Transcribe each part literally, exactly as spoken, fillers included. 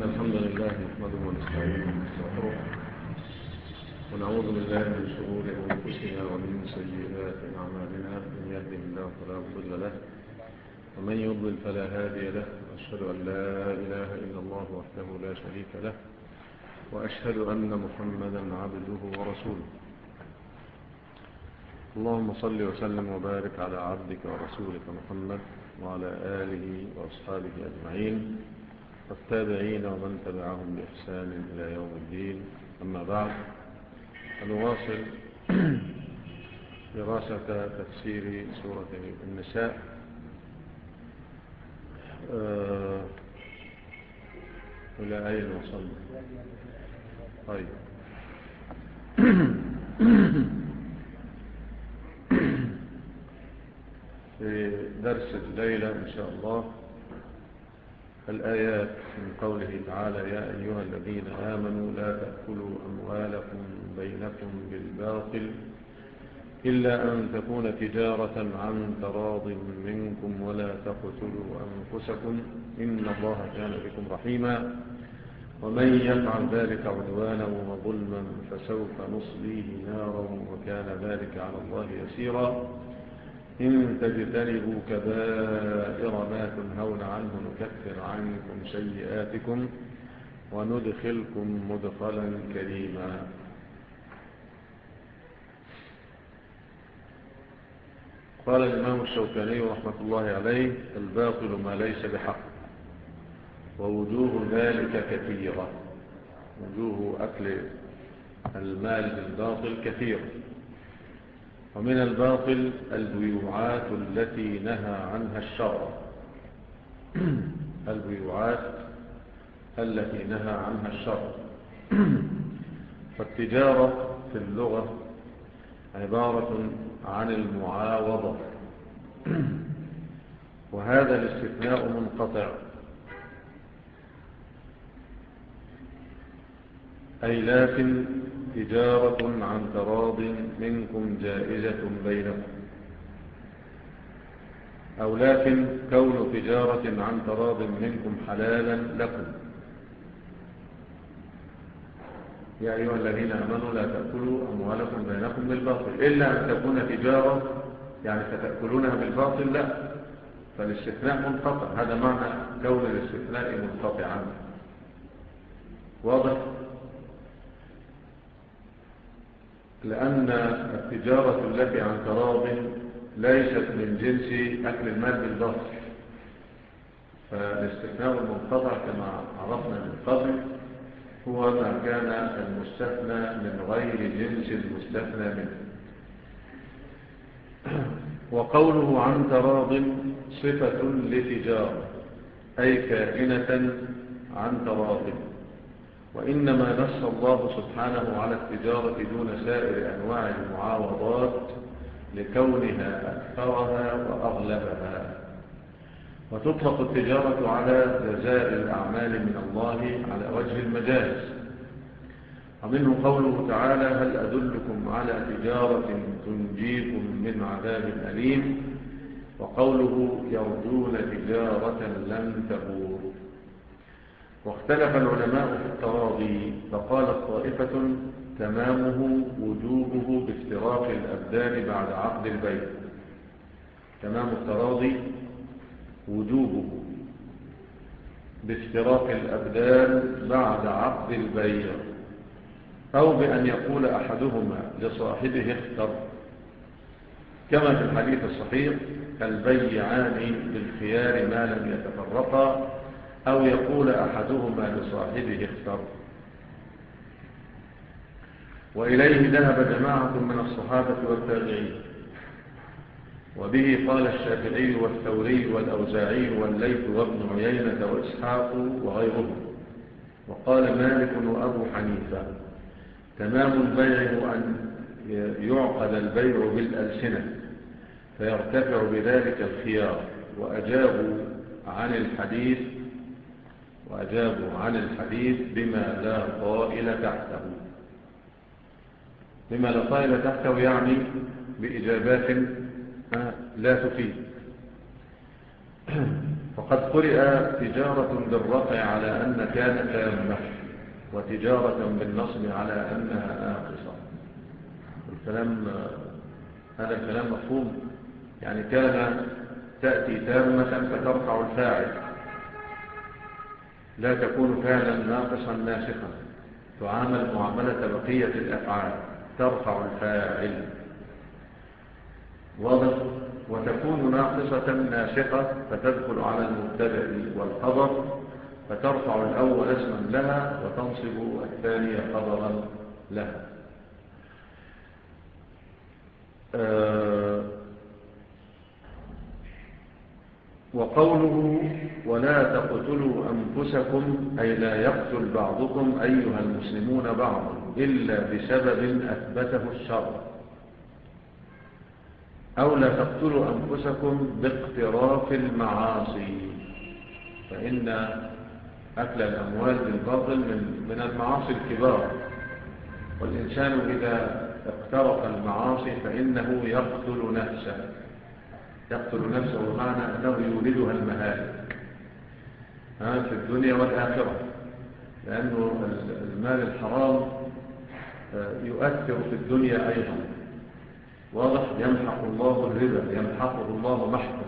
إن الحمد لله نحمده ونستعينه ونستغفره ونعوذ بالله من شرور أنفسنا ومن سيئات أعمالنا. من يهده الله فلا مضل له ومن يضلل فلا هادي له. وأشهد أن لا إله إلا الله وحده لا شريك له وأشهد أن محمدا عبده ورسوله. اللهم صل وسلم وبارك على عبدك ورسولك محمد وعلى آله وأصحابه أجمعين والتابعين ومن تبعهم بإحسان إلى يوم الدين. أما بعد، نواصل دراسة تفسير سورة النساء. أه إلى أين وصلنا؟ طيب في درس الليلة إن شاء الله الآيات من قوله تعالى: يا أيها الذين آمنوا لا تأكلوا أموالكم بينكم بالباطل إلا أن تكون تجارة عن تراض منكم ولا تقتلوا أنفسكم إن الله كان بكم رحيما ومن يفعل ذلك عدوانا وظلما فسوف نصليه نارا وكان ذلك على الله يسيرا إن تجتنبوا كبائر ما تنهون عنه نكفر عنكم سيئاتكم وندخلكم مدخلا كريما. قال الإمام الشوكاني رحمة الله عليه: الباطل ما ليس بحق، ووجوه ذلك كثيرة. وجوه أكل المال بالباطل كثيرة. ومن الباطل البيوعات التي نهى عنها الشرع. البيوعات التي نهى عنها الشرع. فالتجارة في اللغة عبارة عن المعاوضة، وهذا الاستثناء منقطع، أي لكن تجارة عن تراض منكم جائزة بينكم، أو لكن كون تجارة عن تراض منكم حلالا لكم. يا أيها الذين آمنوا لا تأكلوا أموالكم بينكم بالباطل إلا أن تكون تجارة، يعني ستأكلونها بالباطل، لا، فالاستثناء منقطع. هذا معنى كون الاستثناء منقطعا. واضح؟ لأن التجارة التي عن تراض ليست من جنس أكل المال بالباطل، فالاستثناء المنقطع كما عرفنا من قبل هو ما كان المستثنى من غير جنس المستثنى منه. وقوله عن تراض صفة لتجارة، أي كائنة عن تراض، وإنما نص الله سبحانه على التجارة دون سائر أنواع المعاوضات لكونها أكثرها وأغلبها. وتطلق التجارة على جزاء الأعمال من الله على وجه المجاز. ومنه قوله تعالى: هل أدلكم على تجارة تنجيكم من عذاب أليم، وقوله يرجون تجارة لن تبور. واختلف العلماء في التراضي، فقالت طائفة تمامه وجوبه بافتراق الأبدان بعد عقد البيع. تمام التراضي وجوبه بافتراق الأبدان بعد عقد البيع، أو بأن يقول أحدهما لصاحبه اختر، كما في الحديث الصحيح: البيعان بالخيار ما لم يتفرقا، أو يقول أحدهما لصاحبه اختر. وإليه ذهب جماعة من الصحابة والتابعين، وبه قال الشافعي والثوري والأوزاعي والليث وابن عيينة وإسحاق وغيرهم. وقال مالك وأبو حنيفة: تمام البيع أن يعقد البيع بالألسنة فيرتفع بذلك الخيار. وأجابوا عن الحديث وأجابوا عن الحديث بما لا طائل تحته. بما لا طائل تحته يعني بإجابات لا تفيد. وقد قرئ تجارة بالرفع على أن كان تامة، وتجارة بالنصب على أنها ناقصة. الكلام هذا الكلام مفهوم، يعني كان تأتي تامة فترفع الفاعل، لا تكون فعلا ناقصا ناسخا، تعامل معاملة بقية الأفعال، ترفع الفاعل، واضح. وتكون ناقصة ناسخة فتدخل على المبتدأ والخبر، فترفع الأول اسما لها وتنصب الثانية خبرا لها. أه وقوله ولا تقتلوا أنفسكم أي لا يقتل بعضكم أيها المسلمون بعضا إلا بسبب أثبته الشرع، أو لا تقتلوا أنفسكم باقتراف المعاصي، فإن أكل الأموال بالباطل من, من المعاصي الكبار، والإنسان إذا اقترف المعاصي فإنه يقتل نفسه، يقتل نفسه بمعنى أنه يولدها المهالك في الدنيا والآخرة، لأنه المال الحرام يؤثر في الدنيا أيضا، واضح. يمحق الله الربا، يمحقه الله محقا،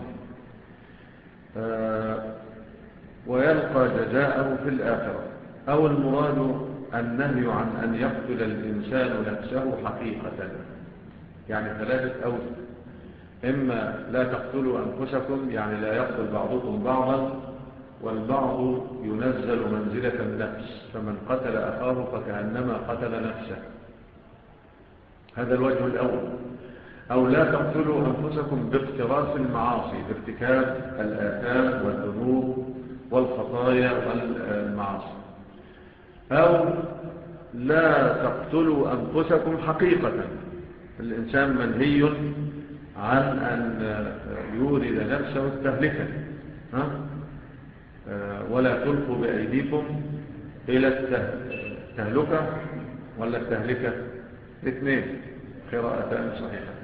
ويلقى جزاءه في الآخرة. أو المراد النهي عن أن يقتل الإنسان نفسه حقيقة، يعني ثلاثة أوجه: إما لا تقتلوا أنفسكم يعني لا يقتل بعضكم بعضا، والبعض ينزل منزلة النفس، فمن قتل أخاه فكأنما قتل نفسه، هذا الوجه الأول. أو لا تقتلوا أنفسكم باقتراف المعاصي، بارتكاب الآثام والذنوب والخطايا والمعاصي. أو لا تقتلوا أنفسكم حقيقة، الإنسان منهي عن أن يورد نفسه التهلكة، ها؟ ولا تلقوا بأيديكم إلى التهلكة ولا التهلكة، الاثنين قراءتان صحيحة.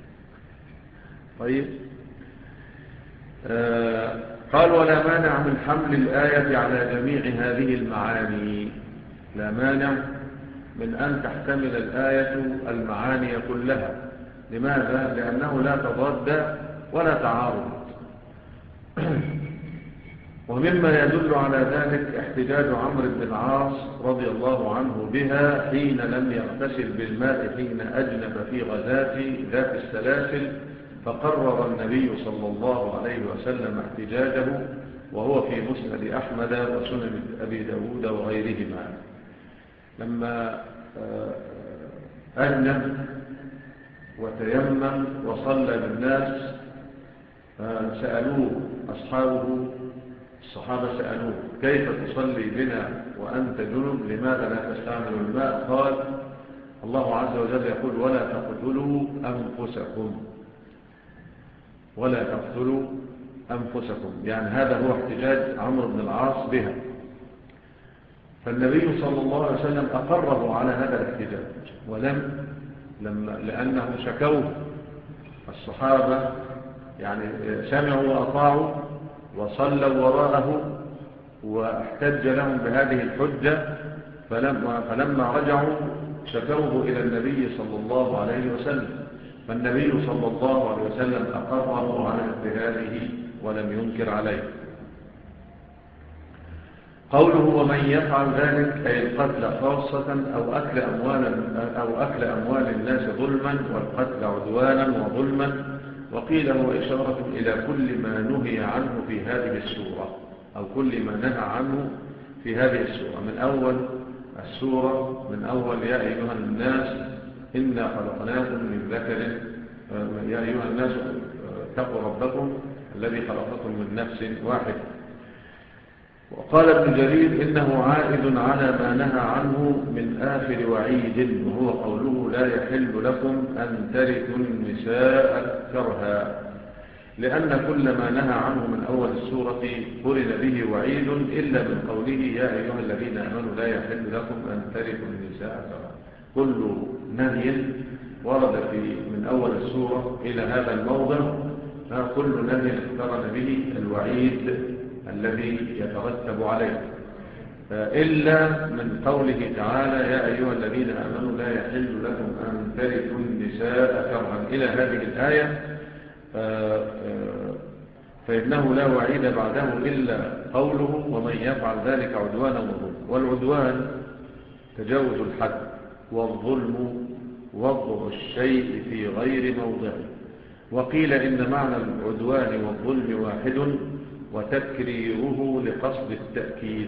طيب، آه قال ولا مانع من حمل الآية على جميع هذه المعاني، لا مانع من أن تحتمل الآية المعاني كلها. لماذا؟ لأنه لا تضاد ولا تعارض. ومما يدل على ذلك احتجاج عمرو بن العاص رضي الله عنه بها حين لم يغتسل بالماء حين أجنب في غزاة ذات السلاسل، فقرر النبي صلى الله عليه وسلم احتجاجه، وهو في مسند أحمد وسنن أبي داود وغيرهما. لما أجنب وتيمم وصلى بالناس سألوه أصحابه، الصحابة سألوه كيف تصلي بنا وأنت جنب، لماذا لا تستعمل الماء؟ قال الله عز وجل يقول ولا تقتلوا أنفسكم، ولا تقتلوا أنفسكم، يعني هذا هو احتجاج عمرو بن العاص بها. فالنبي صلى الله عليه وسلم أقره على هذا الاحتجاج، ولم لما لأنه شكوه الصحابة، يعني سمعوا وأطاعوا وصلوا وراءه واحتج لهم بهذه الحجة، فلما, فلما رجعوا شكوه إلى النبي صلى الله عليه وسلم، فالنبي صلى الله عليه وسلم أقره على اجتهاده ولم ينكر عليه. قوله ومن يفعل ذلك أي القتل خاصة أو أكل أموال, أو أكل أموال الناس ظلما، والقتل عدوانا وظلما. وقيل هو إشارة إلى كل ما نهي عنه في هذه السورة، أو كل ما نهى عنه في هذه السورة. من أول السورة، من أول يا أيها الناس إنا خلقناكم من ذكر، يا أيها الناس اتقوا ربكم الذي خلقكم من نفس واحد. وقال ابن جرير إنه عائد على ما نهى عنه من آخر وعيد، وهو قوله لا يحل لكم أن ترثوا النساء كرها، لأن كل ما نهى عنه من أول السورة قرن به وعيد، إلا من قوله يا أيها الذين آمنوا لا يحل لكم أن ترثوا النساء كرها. كل نهي ورد في من أول السورة إلى هذا الموضع، كل نهي اقترن به الوعيد الذي يترتب عليه، إلا من قوله تعالى يا أيها الذين آمنوا لا يحل لكم أن ترثوا النساء كرها إلى هذه الآية، فإنه لا وعيد بعده إلا قوله ومن يفعل ذلك عدوانا وظلم. والعدوان تجاوز الحد، والظلم وضع الشيء في غير موضعه. وقيل إن معنى العدوان والظلم واحد وتكريره لقصد التأكيد،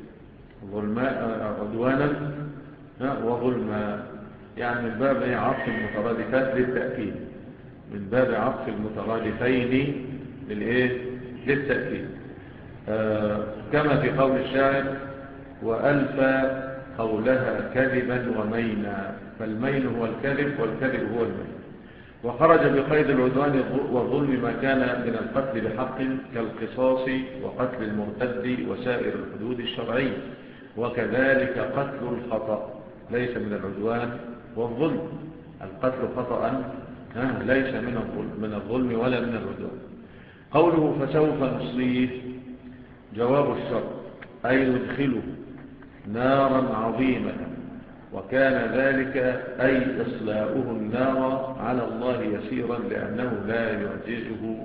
عدوانا وظلما، يعني من باب عطف المترادفات للتأكيد، من باب عطف المترادفين للإيه؟ للتأكيد. آه كما في قول الشاعر وألف قولها كذبا ومينا، فالمين هو الكذب والكذب هو المين. وخرج بقيد العدوان والظلم ما كان من القتل بحق كالقصاص وقتل المرتد وسائر الحدود الشرعية، وكذلك قتل الخطأ ليس من العدوان والظلم، القتل خطأ ليس من الظلم, من الظلم ولا من العدوان. قوله فسوف نصليه جواب الشرط، أي ندخله نارا عظيمة، وكان ذلك أي إصلاؤه النار على الله يسيرا لأنه لا يعجزه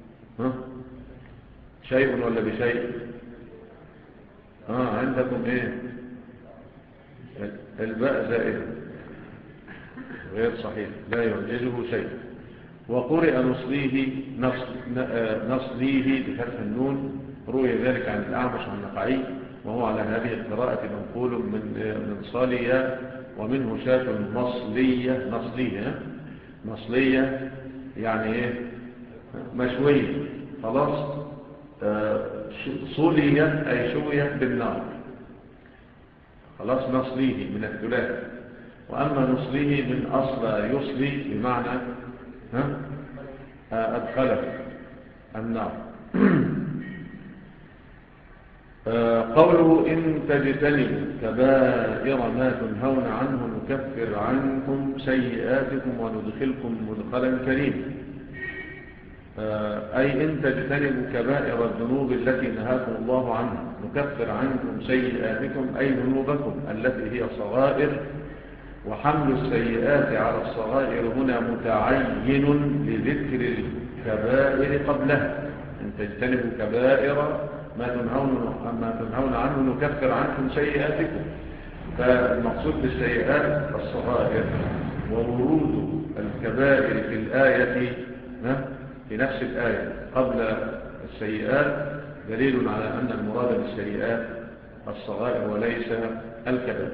شيء ولا بشيء. آه عندكم إيه؟ الباء زائد غير صحيح، لا يعجزه شيء. وقرئ نصليه نصليه بفتح النون، روي ذلك عن الأعمش عن النقعي، وهو على هذه القراءة منقول من من صالية، ومنه شاة نصلية نصلية نصلية يعني ايه؟ مشوية خلاص. صلية أي شوية بالنار، خلاص نصليه من الثلاث. وأما نصليه من أصل يصلي بمعنى أدخله النار. قوله إن تجتنبوا كبائر ما تنهون عنه نكفر عنكم سيئاتكم وندخلكم مدخلا كريما، أي إن تجتنبوا كبائر الذنوب التي نهاكم الله عنها نكفر عنكم سيئاتكم أي ذنوبكم التي هي صغائر، وحمل السيئات على الصغائر هنا متعين لذكر الكبائر قبلها. إن تجتنبوا كبائر ما تنهون, ما تنهون عنه نكفر عنكم سيئاتكم، فالمقصود بالسيئات الصغائر، وورود الكبائر في الآية في نفس الآية قبل السيئات دليل على أن المراد بالسيئات الصغائر وليس الكبائر.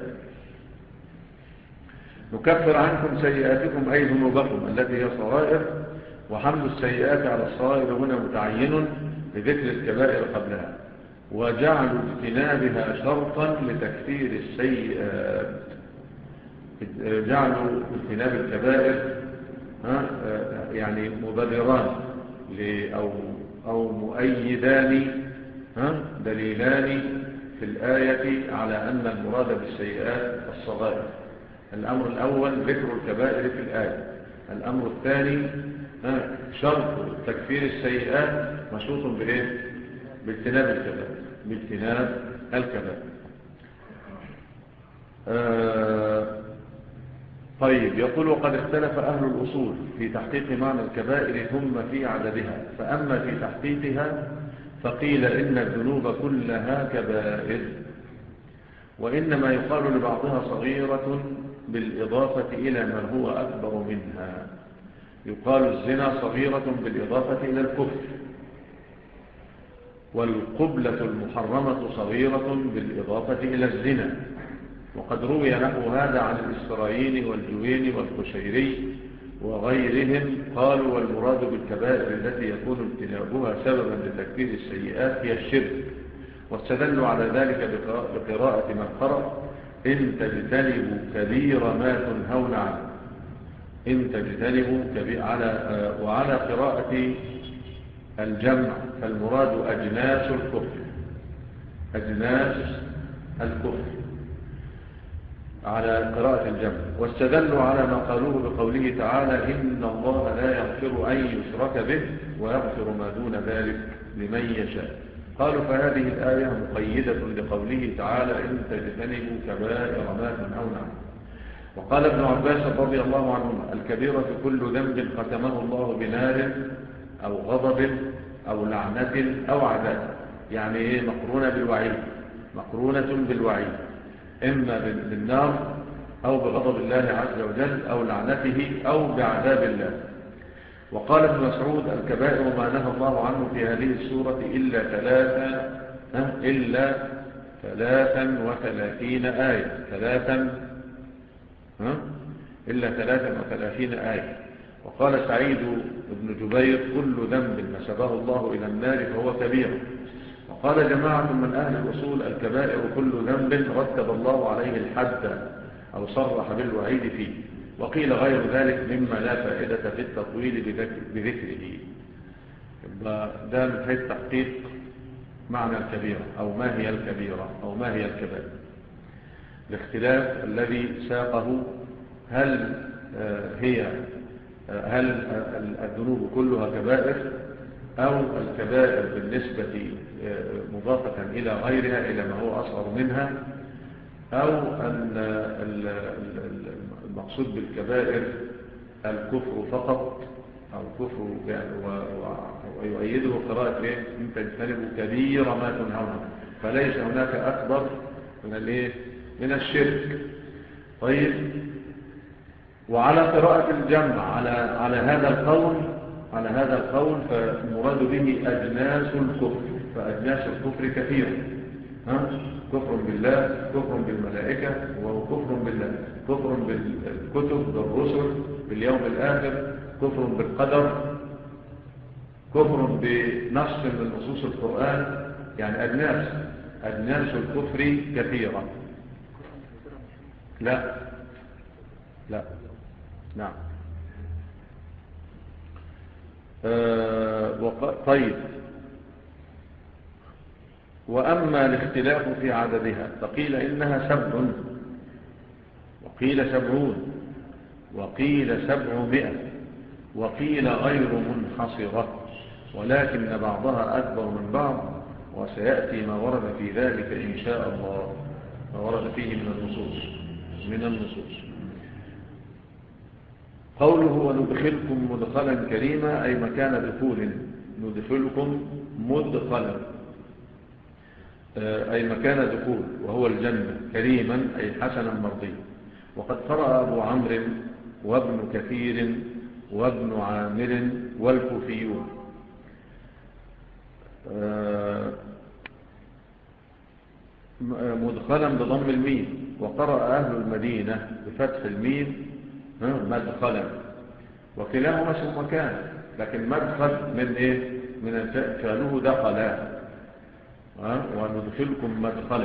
نكفر عنكم سيئاتكم أي ذنوبكم التي هي صغائر، وحمل السيئات على الصغائر هنا متعين لذكر الكبائر قبلها، وجعلوا اجتنابها شرطا لتكفير السيئات، جعلوا اجتناب الكبائر يعني مبرران أو, أو مؤيدان دليلان في الآية على أن المراد بالسيئات الصغائر. الأمر الأول ذكر الكبائر في الآية، الأمر الثاني شرط تكفير السيئات مشروط بإيه؟ باجتناب الكبائر، باجتناب الكبائر. آه طيب، يقول وقد اختلف أهل الأصول في تحقيق معنى الكبائر ثم في عددها، فأما في تحقيقها فقيل إن الذنوب كلها كبائر، وإنما يقال لبعضها صغيرة بالإضافة إلى ما هو أكبر منها. يقال الزنا صغيرة بالإضافة إلى الكفر، والقبلة المحرمة صغيرة بالإضافة إلى الزنا. وقد روي نحو هذا عن الإسرائيلي والجويني والقشيري وغيرهم، قالوا والمراد بالكبائر التي يكون اجتنابها سببا لتكفير السيئات هي الشرك، واستدلوا على ذلك بقراءة من قرأ إن تجتنبوا كبير ما تنهون عنه، إن تجتنبوا كبير على وعلى قراءة الجمع، فالمراد أجناس الكفر، أجناس الكفر على قراءة الجمع. واستدلوا على ما قالوه بقوله تعالى إن الله لا يغفر أن يشرك به ويغفر ما دون ذلك لمن يشاء. قالوا فهذه الآية مقيدة لقوله تعالى إن تجتنبوا كبائر ما تنهون عنه. وقال ابن عباس رضي الله عنهما الكبيرة كل ذنب ختمه الله بنار أو غضب أو لعنة أو عذاب، يعني إيه؟ مقرونة بالوعيد، مقرونة بالوعيد، إما بالنار أو بغضب الله عز وجل أو لعنته أو بعذاب الله. وقال ابن مسعود الكبائر ما نهى الله عنه في هذه السورة إلا ثلاثة إلا ثلاثا وثلاثين آية ثلاثا ها؟ إلا ثلاثا وثلاثين آية. وقال سعيد بن جبير كل ذنب نسبه الله إلى النار فهو كبير. وقال جماعة من أهل الأصول الكبائر كل ذنب رتب الله عليه الحد أو صرح بالوعيد فيه. وقيل غير ذلك مما لا فائدة في التطويل بذكره. ده من حيث تحقيق معنى الكبيرة أو ما هي الكبيرة أو ما هي الكبائر. الاختلاف الذي ساقه هل هي هل الذنوب كلها كبائر أو الكبائر بالنسبة مضافة إلى غيرها إلى ما هو أصغر منها، أو أن المقصود بالكبائر الكفر فقط أو الكفر ويؤيده قراءة إيه إن تجتنبوا كبير ما تنهون عنه، فليس هناك أكبر من الإيه من الشرك. طيب، وعلى قراءة الجمع على على هذا القول على هذا القول فالمراد به أجناس الكفر، فأجناس الكفر كثيرة، ها؟ كفر بالله، كفر بالملائكة، وكفر بالله، كفر بالكتب، بالرسل، باليوم الآخر، كفر بالقدر، كفر بنص من نصوص القرآن، يعني أجناس أجناس الكفر كثيرة. لا لا نعم. آه وق... طيب، وأما الاختلاف في عددها فقيل إنها سبع، وقيل سبعون، وقيل سبعمائة، وقيل غير منحصرة، ولكن بعضها أكبر من بعض، وسيأتي ما ورد في ذلك إن شاء الله، ما ورد فيه من النصوص من النصوص قوله وندخلكم مدخلا كريما أي مكان دخول، ندخلكم مدخلا أي مكان دخول وهو الجنة، كريما أي حسنا مرضيا. وقد قرأ أبو عمرو وابن كثير وابن عامر والكوفيون مدخلا بضم الميم، وقرأ أهل المدينة بفتح الميم مدخلا، وكلاهما اسم مكان، لكن مدخل من إيه؟ من فعله دخلا، وندخلكم مدخلا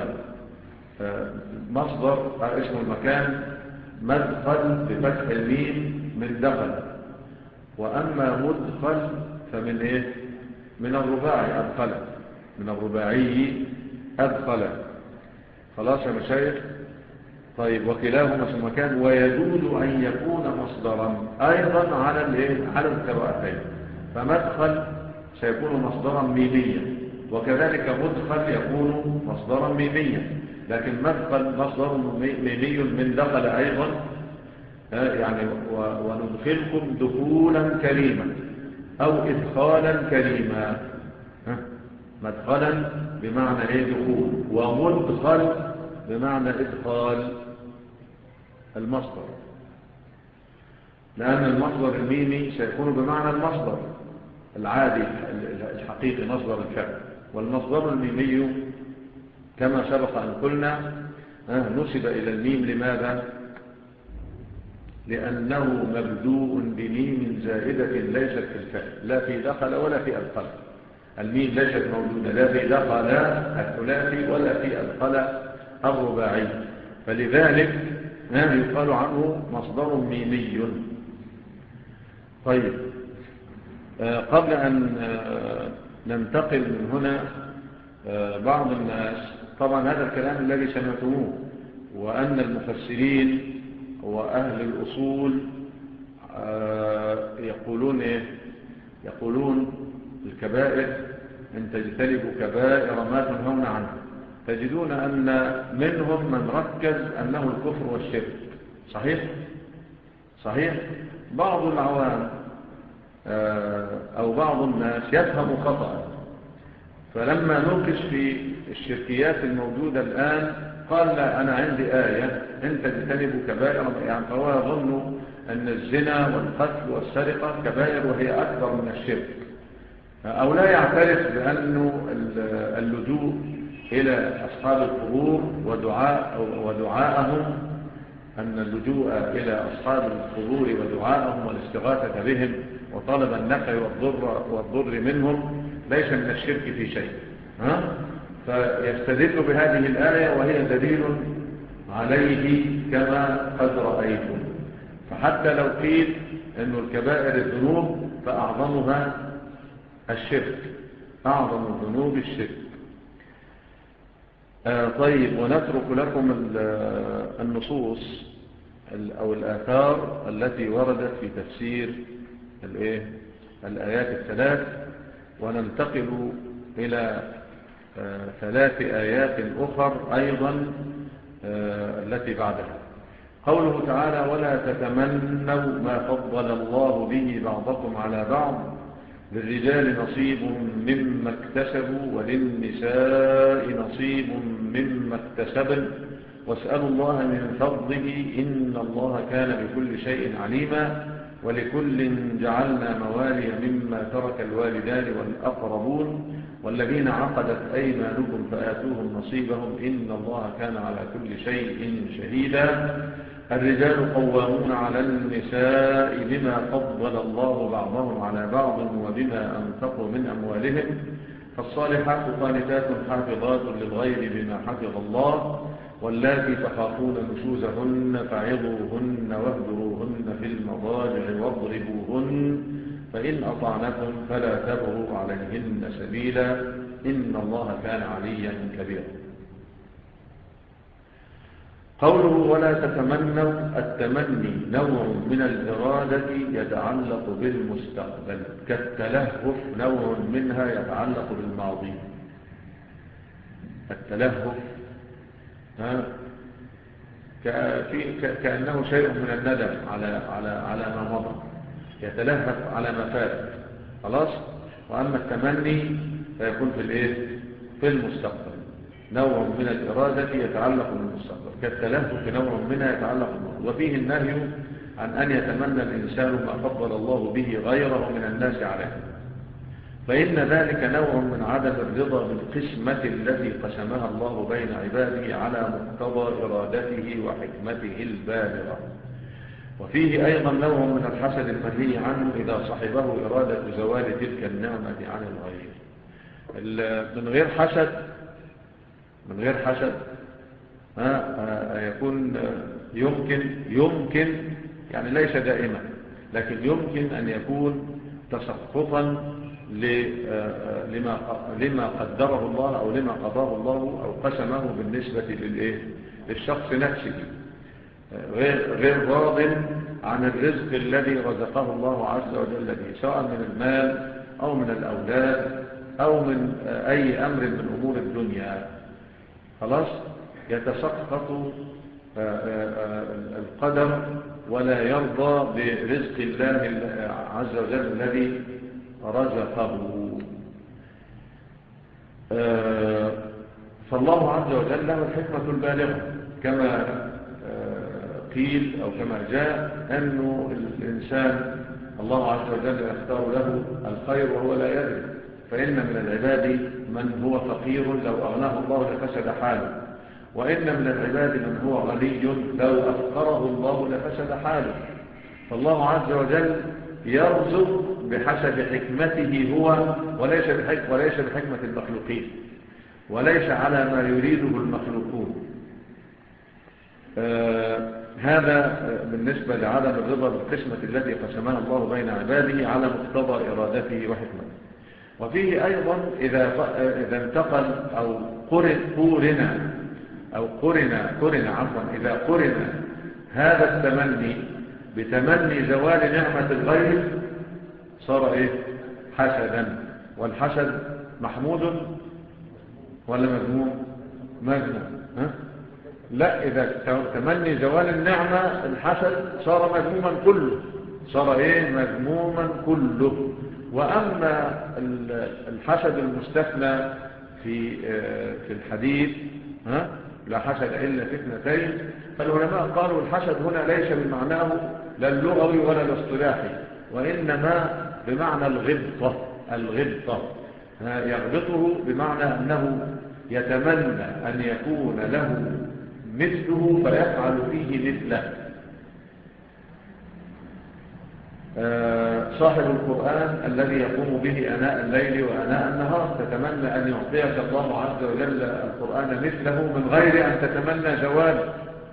مصدر اسم المكان مدخل بفتح الميم من دخل. وأما مدخل فمن إيه؟ من الرباعي أدخل، من الرباعي أدخل. خلاص يا مشايخ؟ طيب، وكلاهما اسم مكان، ويجوز أن يكون مصدرا أيضا على الإيه؟ على القراءتين، فمدخل سيكون مصدرا ميميا، وكذلك مدخل يكون مصدرا ميميا، لكن مدخل مصدر ميمي من دخل أيضا، يعني وندخلكم دخولا كريما أو إدخالا كريما، مدخلا بمعنى إيه؟ دخول، ومدخل بمعنى إدخال المصدر، لأن المصدر الميمي سيكون بمعنى المصدر العادي الحقيقي مصدر الفعل، والمصدر الميمي كما سبق أن قلنا نسب إلى الميم. لماذا؟ لأنه مبدوء بميم زائدة ليست في الفعل، لا في دخل ولا في أدخل. الميم ليست موجودة لا في دخل الثلاثي ولا في أدخل الرباعي، فلذلك يقال عنه مصدر ميمي. طيب، قبل أن ننتقل من هنا، بعض الناس طبعا هذا الكلام الذي سمعتموه، وأن المفسرين وأهل الأصول يقولون إيه؟ يقولون الكبائر إن تجتنبوا كبائر ما تنهون عنه، تجدون أن منهم من ركز أنه الكفر والشرك. صحيح؟ صحيح؟ بعض العوام أو بعض الناس يفهم خطأ، فلما نوقش في الشركيات الموجودة الآن قال لا أنا عندي آية إن تجتنبوا كبائر، يعني فهو يظن أن الزنا والقتل والسرقة كبائر وهي أكبر من الشرك، أو لا يعترف بأن اللجوء إلى أصحاب القبور ودعاء ودعاءهم، أن اللجوء إلى أصحاب القبور ودعاءهم والاستغاثة بهم وطلب النفع والضر, والضر منهم ليس من الشرك في شيء. ها؟ فيستدل بهذه الآية وهي دليل عليه كما قد رأيتم. فحتى لو قيل أن الكبائر الذنوب فأعظمها الشرك، أعظم الذنوب الشرك. آه طيب، ونترك لكم النصوص أو الآثار التي وردت في تفسير الآيات الثلاث، وننتقل إلى آه ثلاث آيات أخر أيضا آه التي بعدها. قوله تعالى: ولا تتمنوا ما فضل الله به بعضكم على بعض، للرجال نصيب مما اكتسبوا وللنساء نصيب مما اكتسبن واسألوا الله من فضله إن الله كان بكل شيء عليما، ولكل جعلنا موالي مما ترك الوالدان والأقربون والذين عقدت أيمانكم فآتوهم نصيبهم إن الله كان على كل شيء شهيدا. الرجال قوامون على النساء بما فضل الله بعضهم على بعض وبما أنفقوا من أموالهم، فالصالحات قانتات حافظات للغيب بما حفظ الله، واللاتي تخافون نشوزهن فعظوهن واهجروهن في المضاجع واضربوهن، فإن أطعنكم فلا تبغوا عليهن سبيلا إن الله كان عليا كبيرا. قوله ولا تتمنوا، التمني نوع من الإرادة يتعلق بالمستقبل، كالتلهف نوع منها يتعلق بالماضي. التلهف كأنه شيء من الندم على على على ما مضى، يتلهف على ما فات خلاص. وأما التمني فيكون في الايه في المستقبل، نوع من الإرادة يتعلق بالمستقبل، كالتلهف نوع منها يتعلق بالماضي. وفيه النهي عن أن يتمنى الإنسان ما فضل الله به غيره من الناس عليه، فإن ذلك نوع من عدم الرضا بالقسمة التي قسمها الله بين عباده على مقتضى إرادته وحكمته البالغة. وفيه أيضا نوع من الحسد المنهي عنه إذا صحبه إرادة زوال تلك النعمة عن الغير. من غير حسد من غير حسد يكون يمكن يمكن يعني ليس دائما، لكن يمكن أن يكون تسخطا لما لما قدره الله أو لما قضاه الله أو قسمه بالنسبة للإيه للشخص نفسه، غير غير راض عن الرزق الذي رزقه الله عز وجل به، سواء من المال أو من الأولاد أو من أي أمر من أمور الدنيا. خلاص، يتسخط القدر ولا يرضى برزق الله عز وجل الذي رزقه. فالله عز وجل له الحكمة البالغة، كما قيل أو كما جاء أنه الإنسان الله عز وجل يختار له الخير وهو لا يدري، فإن من العباد من هو فقير لو أغناه الله لفسد حاله، وإن من العباد من هو غني لو أفقره الله لفسد حاله. فالله عز وجل يرزق بحسب حكمته هو وليس بحكمة, وليس بحكمة المخلوقين، وليس على ما يريده المخلوقون. آه هذا بالنسبة لعدم الرضا بالقسمة التي قسمها الله بين عباده على مقتضى إرادته وحكمته. وفيه أيضا إذا, إذا انتقل أو قرن قرن أو قرن قرن عفوا إذا قرن هذا التمني بتمني زوال نعمة الغير صار إيه حسدا، والحسد محمود ولا مذموم؟ مذموم. ها؟ لا، إذا تمني زوال النعمة الحسد صار مذموما كله، صار إيه؟ مذموما كله. وأما الحسد المستثنى في في الحديث، ها؟ لا حسد إلا في اثنتين، فالعلماء قالوا الحسد هنا ليس بمعناه لا اللغوي ولا الاصطلاحي، وإنما بمعنى الغبطة. الغبطة يغبطه بمعنى أنه يتمنى أن يكون له مثله فيفعل فيه مثله. صاحب القرآن الذي يقوم به آناء الليل وآناء النهار تتمنى أن يعطيك الله عز وجل القرآن مثله من غير أن تتمنى زواله.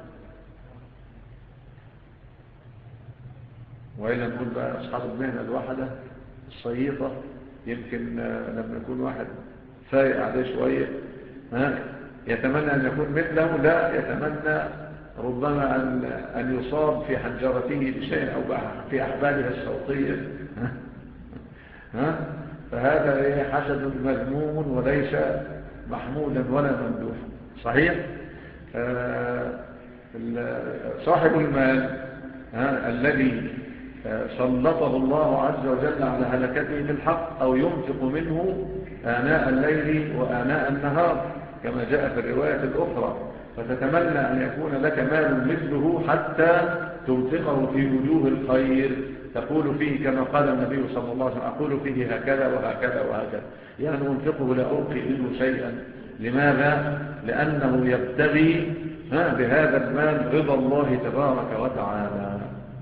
وإلا نقول بقى أصحاب المهنة الواحدة الصييطة، يمكن لما يكون واحد فايق عليه شوية ها يتمنى أن يكون مثله، لا، يتمنى ربما أن, أن يصاب في حنجرته بشيء أو في أحباله الصوتية ها؟ ها؟ فهذا حسد مذموم وليس محمودا ولا ممدوحا. صحيح؟ آه صاحب المال ها الذي سلطه الله عز وجل على هلكته بالحق أو ينفق منه آناء الليل وآناء النهار كما جاء في الرواية الأخرى، فتتمنى أن يكون لك مال مثله حتى تنفقه في وجوه الخير، تقول فيه كما قال النبي صلى الله عليه وسلم أقول فيه هكذا وهكذا وهكذا، يعني أنفقه لا ألقي منه شيئا. لماذا؟ لأنه يبتغي بهذا المال رضا الله تبارك وتعالى.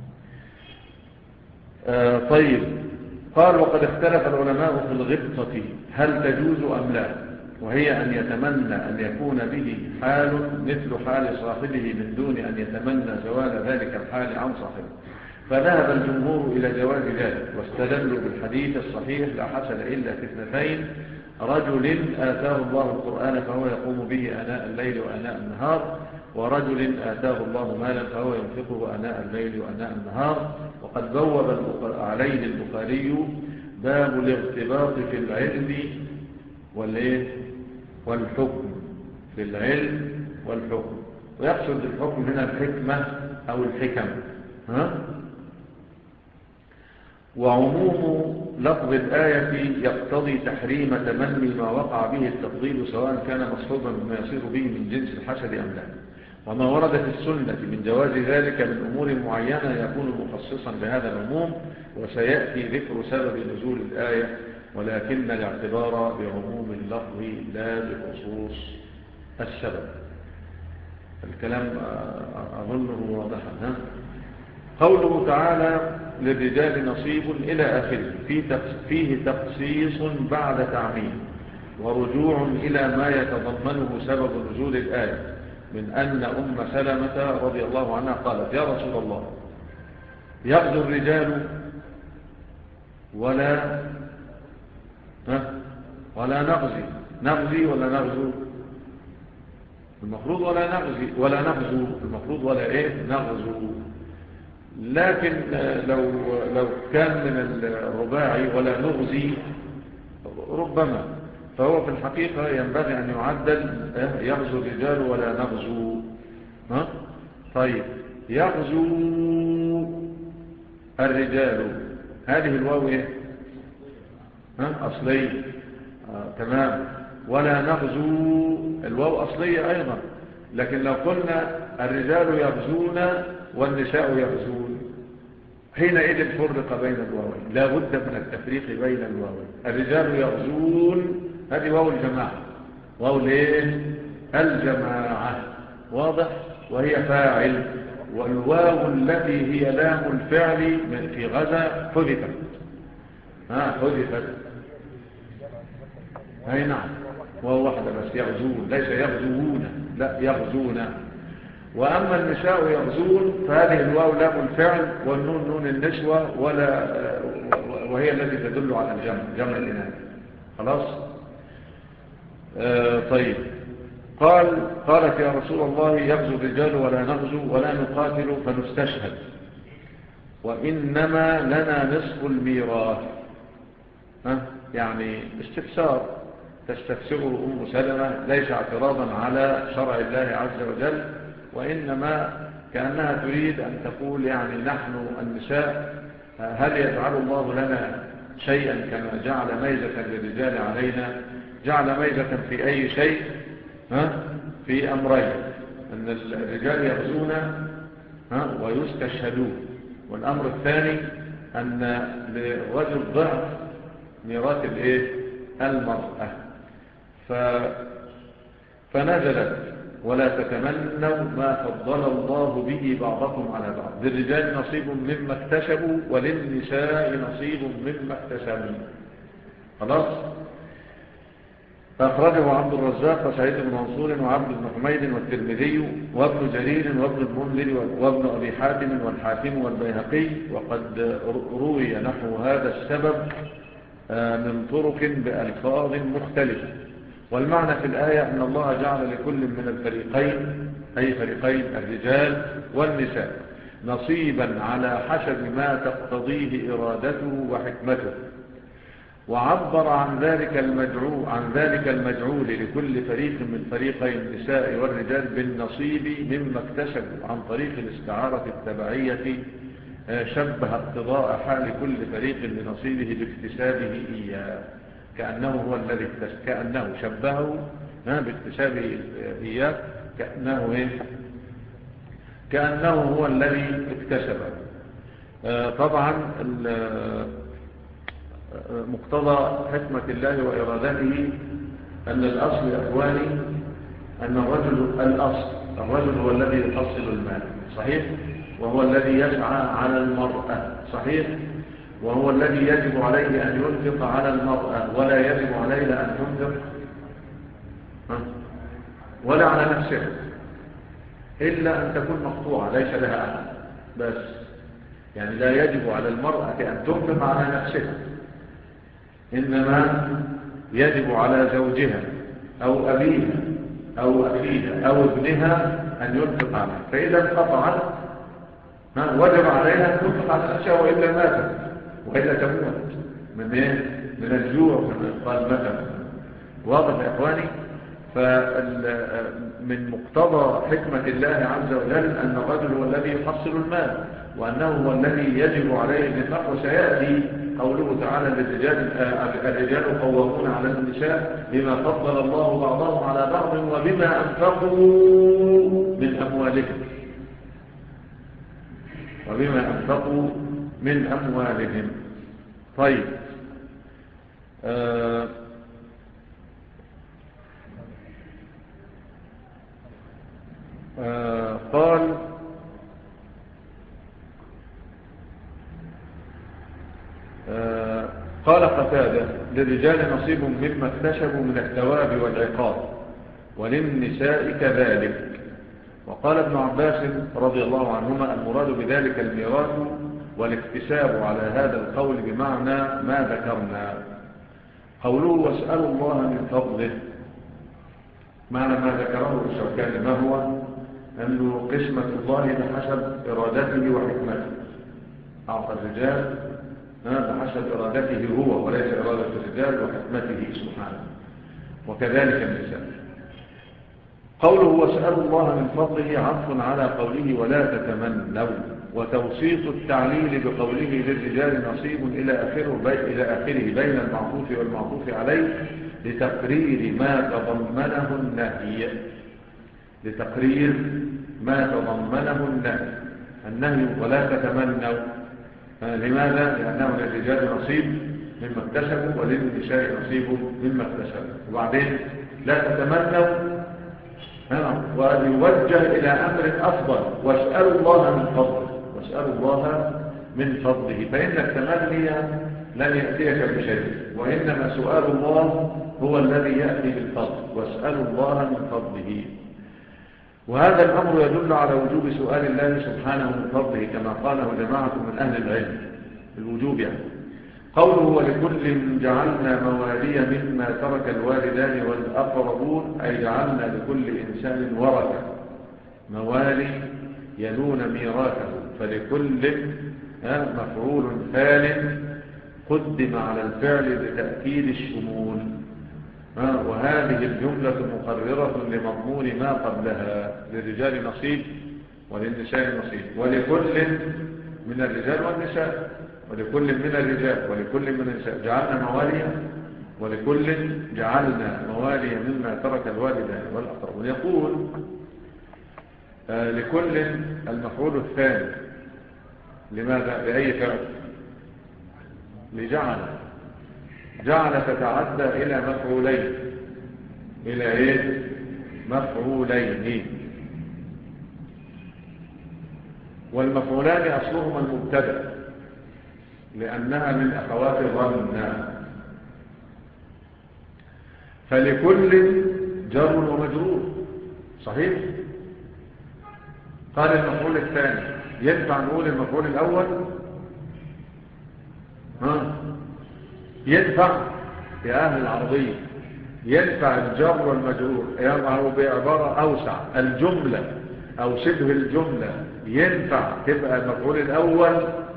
آه طيب، قال وقد اختلف العلماء في الغبطة هل تجوز أم لا، وهي أن يتمنى أن يكون به حال مثل حال صاحبه من دون أن يتمنى زوال ذلك الحال عن صاحبه. فذهب الجمهور إلى جواز ذلك واستدلوا بالحديث الصحيح لا حسد إلا في اثنتين: رجل آتاه الله القرآن فهو يقوم به آناء الليل وآناء النهار، ورجل آتاه الله مالا فهو ينفقه آناء الليل وآناء النهار. وقد بوب عليه البخاري باب الارتباط في العلم والإيه؟ والحكم، في العلم والحكم، ويقصد الحكم هنا الحكمة أو الحكم. ها؟ وعموم لفظ الآية يقتضي تحريم تمني ما وقع به التفضيل سواء كان مصحوبا بما يصير به من جنس الحسد أم لا. وما ورد في السنة من جواز ذلك من أمور معينة يكون مخصصا بهذا العموم، وسيأتي ذكر سبب نزول الآية، ولكن الاعتبار بعموم اللفظ لا بخصوص السبب. الكلام أظنه واضحا. ها؟ قوله تعالى للرجال نصيب إلى آخره فيه تخصيص بعد تعميم، ورجوع إلى ما يتضمنه سبب نزول الآية، من أن أم سلمة رضي الله عنها قالت يا رسول الله يغزو الرجال ولا ها ولا نغزي نغزي ولا نغزو المفروض ولا نغزي ولا نغزو المفروض ولا إيه نغزو. لكن لو لو كان من الرباعي ولا نغزي ربما، فهو في الحقيقة ينبغي أن يعدل يغزو الرجال ولا نغزو. ها؟ طيب، يغزو الرجال هذه الواو ايه؟ ها؟ أصلية. آه، تمام. ولا نغزو الواو أصلية أيضا، لكن لو قلنا الرجال يغزون والنساء يغزون حينئذ الفرق بين الواوين، لا بد من التفريق بين الواوين. الرجال يغزون هذه واو الجماعة، واو الايه؟ الجماعة، واضح؟ وهي فاعل، والواو التي هي لام الفعل في غزا حذفت. ها حذفت. اي نعم، واو واحدة بس، يغزون، ليس يغزوون، لا يغزون. وأما النساء يغزون فهذه الواو لام الفعل والنون نون النسوة، ولا وهي التي تدل على الجمع، جمع الإناث. خلاص. آه طيب، قال قالت يا رسول الله يغزو الرجال ولا نغزو ولا نقاتل فنستشهد، وإنما لنا نصف الميراث. ها؟ يعني استفسار، تستفسره أم سلمة ليس اعتراضا على شرع الله عز وجل، وإنما كأنها تريد أن تقول يعني نحن النساء هل يجعل الله لنا شيئا كما جعل ميزة للرجال علينا؟ جعل ميزة في أي شيء؟ ها؟ في أمرين: أن الرجال يغزون ويستشهدون، والأمر الثاني أن للرجل ضعف ميراث الإيه؟ المرأة. ف... فنزلت: ولا تتمنوا ما فضل الله به بعضكم على بعض، للرجال نصيب مما اكتسبوا وللنساء نصيب مما اكتسبوا. خلاص. أخرجه عبد الرزاق وسعيد بن منصور وعبد بن حميد والترمذي وابن جرير وابن المنذر وابن أبي حاتم والحاكم والبيهقي، وقد روي نحو هذا السبب من طرق بألفاظ مختلفة. والمعنى في الآية أن الله جعل لكل من الفريقين، أي فريقين الرجال والنساء، نصيبا على حسب ما تقتضيه إرادته وحكمته، وعبر عن ذلك المجعول عن ذلك المجعول لكل فريق من فريقي النساء والرجال بالنصيب مما اكتسبوا عن طريق الاستعارة التبعية، شبه اقتضاء حال كل فريق لنصيبه باكتسابه إياه، كأنه هو الذي اكتسب، كأنه شبهه باكتسابه إياه، كأنه إيه؟ كأنه هو الذي اكتسبه. طبعا مقتضى حكمة الله وإرادته أن الأصل يا أخواني أن الرجل الأصل الرجل هو الذي يحصل المال، صحيح؟ وهو الذي يسعى على المرأة، صحيح؟ وهو الذي يجب عليه أن ينفق على المرأة، ولا يجب عليها أن تنفق ولا على نفسها، إلا أن تكون مقطوعة ليس لها أحد بس. يعني لا يجب على المرأة أن تنفق على نفسها، إنما يجب على زوجها أو أبيها أو أخيها أو ابنها أن ينفق عليها، فإذا انقطعت وجب عليها أن تنفق على نفسها، وإلا ماتت وإلا تموت من إيه؟ من الجوع كما قال مثلا. واضح يا إخواني؟ فمن مقتضى حكمة الله عز وجل أن الرجل هو الذي يحصل المال، وأنه هو الذي يجب عليه النفاق. وسيأتي قوله تعالى للرجال الرجال قوامون على النساء بما فضل الله بعضهم على بعض وبما أنفقوا من أموالهم وبما أنفقوا من أموالهم. طيب، آه آه قال آه قال قتادة: للرجال نصيب مما اكتسبوا من الثواب والعقاب، وللنساء كذلك. وقال ابن عباس رضي الله عنهما: المراد بذلك الميراث والاكتساب على هذا القول بمعنى ما ذكرنا. قوله واسألوا الله من فضله، معنى ما ذكره الشوكاني ما هو؟ أنه قسمة الله بحسب إرادته وحكمته، أعطى الرجال بحسب إرادته هو وليس إرادة الرجال وحكمته سبحانه، وكذلك النساء. قوله واسألوا الله من فضله عطف على قوله ولا تتمنوا، وتوسيط التعليل بقوله للرجال نصيب إلى آخره إلى آخره بين المعطوف والمعطوف عليه لتقرير ما تضمنه النهي لتقرير ما تضمنه النهي النهي ولا تتمنوا. لماذا؟ لأنه للرجال نصيب مما اكتسبوا وللنساء نصيب مما اكتسبوا. وبعدين لا تتمنوا ويوجه إلى أمر أفضل: واسألوا الله من فضله واسألوا الله من فضله، فإن التمني لن يأتيك بشيء، وإنما سؤال الله هو الذي يأتي بالفضل. واسألوا الله من فضله. وهذا الأمر يدل على وجوب سؤال الله سبحانه من فضله كما قاله جماعة من أهل العلم الوجوب. يعني قوله ولكل جعلنا موالي مما ترك الوالدان والأقربون، أي جعلنا لكل إنسان ورثة موالي يلون ميراثه، فلكل مفعول ثالث قدم على الفعل لتأكيد الشمول. آه وهذه الجملة مقررة لمضمون ما قبلها، للرجال نصيب وللنساء نصيب، ولكل من الرجال والنساء، ولكل من الرجال ولكل من النساء جعلنا مواليا، ولكل جعلنا مواليا مما ترك الوالدان والأقربون. يقول آه لكل المفعول الثاني، لماذا؟ لأي فعل؟ لجعل. جعل تتعدى إلى مفعولين، إلى إيه؟ مفعولين، والمفعولان أصلهما المبتدأ لأنها من أخوات ظن. فلكل جر ومجرور، صحيح؟ قال المفعول الثاني، ينفع نقول المفعول الأول؟ ها؟ ينفع يا أهل العربية، ينفع الجر والمجرور، يعني بعبارة أوسع، الجملة أو شبه الجملة ينفع تبقى المفعول الأول؟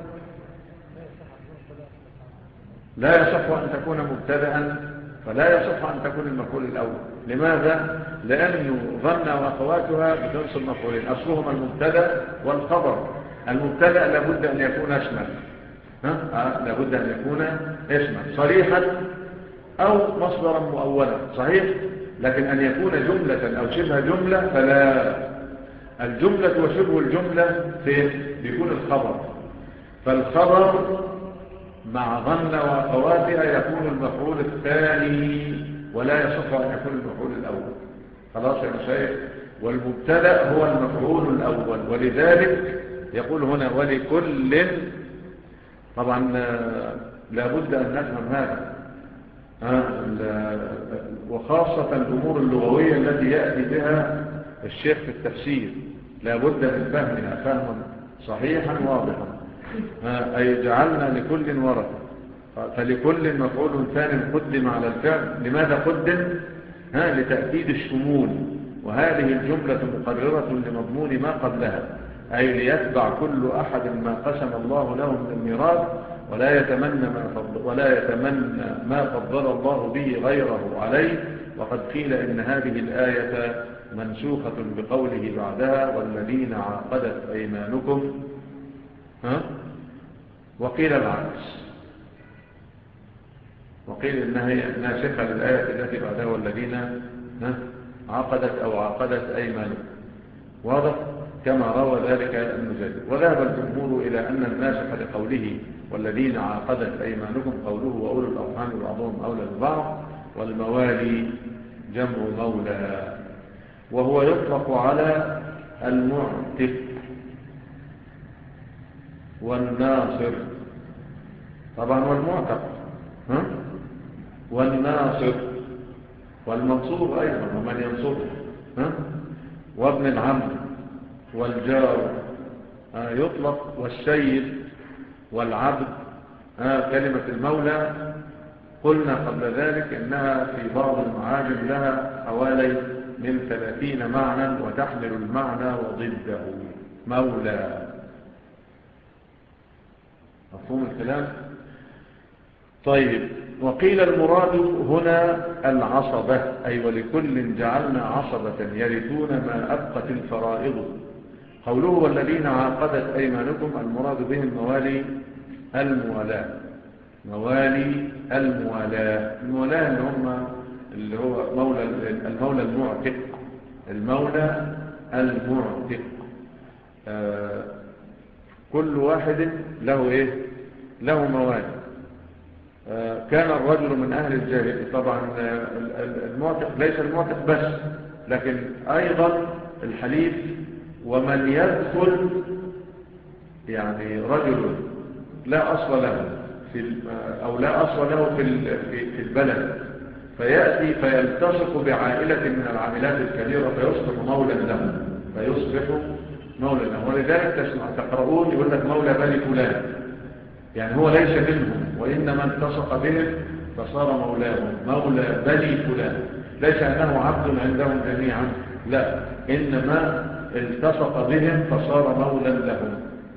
لا يصح أن تكون مبتدأ، فلا يصح أن تكون المفعول الأول. لماذا؟ لأنه ظن وأخواتها بتنصب مفعولين، أصلهما المبتدأ والخبر. المبتدأ لابد أن يكون اسما، ها؟ آه لابد أن يكون اسما صريحا أو مصدرا مؤولا، صحيح؟ لكن أن يكون جملة أو شبه جملة فلا. الجملة وشبه الجملة فين؟ بيكون الخبر، فالخبر مع ظن وأخواتها يكون المفعول الثاني، ولا يصح أن يكون المفعول الأول. خلاص يا مشايخ؟ والمبتدأ هو المفعول الأول، ولذلك يقول هنا ولكل. طبعا لابد أن نفهم هذا، وخاصة الأمور اللغوية التي يأتي بها الشيخ في التفسير لابد من فهمها فهما صحيحا واضحا. أي جعلنا لكل ورثة، فلكل مفعول ثاني قدم على الفعل. لماذا قدم؟ ها لتأكيد الشمول، وهذه الجملة مقررة لمضمون ما قبلها، أي ليتبع كل أحد ما قسم الله له من الميراث، ولا يتمنى ما فضل ولا يتمنى ما فضل الله به غيره عليه. وقد قيل إن هذه الآية منسوخة بقوله بعدها والذين عقدت أيمانكم، ها؟ وقيل العكس، وقيل إنها ناسخة للآية التي بعدها والذين ها؟ عقدت أو عقدت أيمانكم. واضح؟ كما روى ذلك المجدد. وذهب الجمهور إلى أن الناسخ لقوله والذين عقدت أيمانكم قوله وأولو الأرحام بعضهم أولى ببعض، والموالي جمع مولى، وهو يطلق على المعتق والناصر، طبعا والمعتق ها؟ والناصر والمنصور أيضا ومن ينصره، ها؟ وابن العم والجار آه يطلق، والسيد والعبد. آه كلمة المولى قلنا قبل ذلك إنها في بعض المعاجم لها حوالي من ثلاثين معنى، وتحمل المعنى وضده مولى. مفهوم الكلام؟ طيب، وقيل المراد هنا العصبة، أي ولكل جعلنا عصبة يرثون ما أبقت الفرائض. قوله والذين عقدت أيمانكم المراد بهم موالي الموالاة، موالي الموالاة. الموالاة اللي هم اللي هو مولى المولى المعتق، المولى المعتق. آه كل واحد له ايه؟ له موالي. آه كان الرجل من أهل الجاهلية، طبعا المعتق ليس المعتق بس، لكن أيضا الحليف، ومن يدخل يعني رجل لا أصل له في أو لا أصل له في في البلد، فيأتي فيلتصق بعائلة من العائلات الكبيرة فيصبح مولا له، فيصبح مولا له. ولذلك تسمع تقرؤون يقول لك مولى بني فلان، يعني هو ليس منهم وإنما التصق بهم فصار مولاهم، مولى بني فلان. ليس أنه عبد عندهم جميعا، لا، إنما التصق بهم فصار مولا لهم.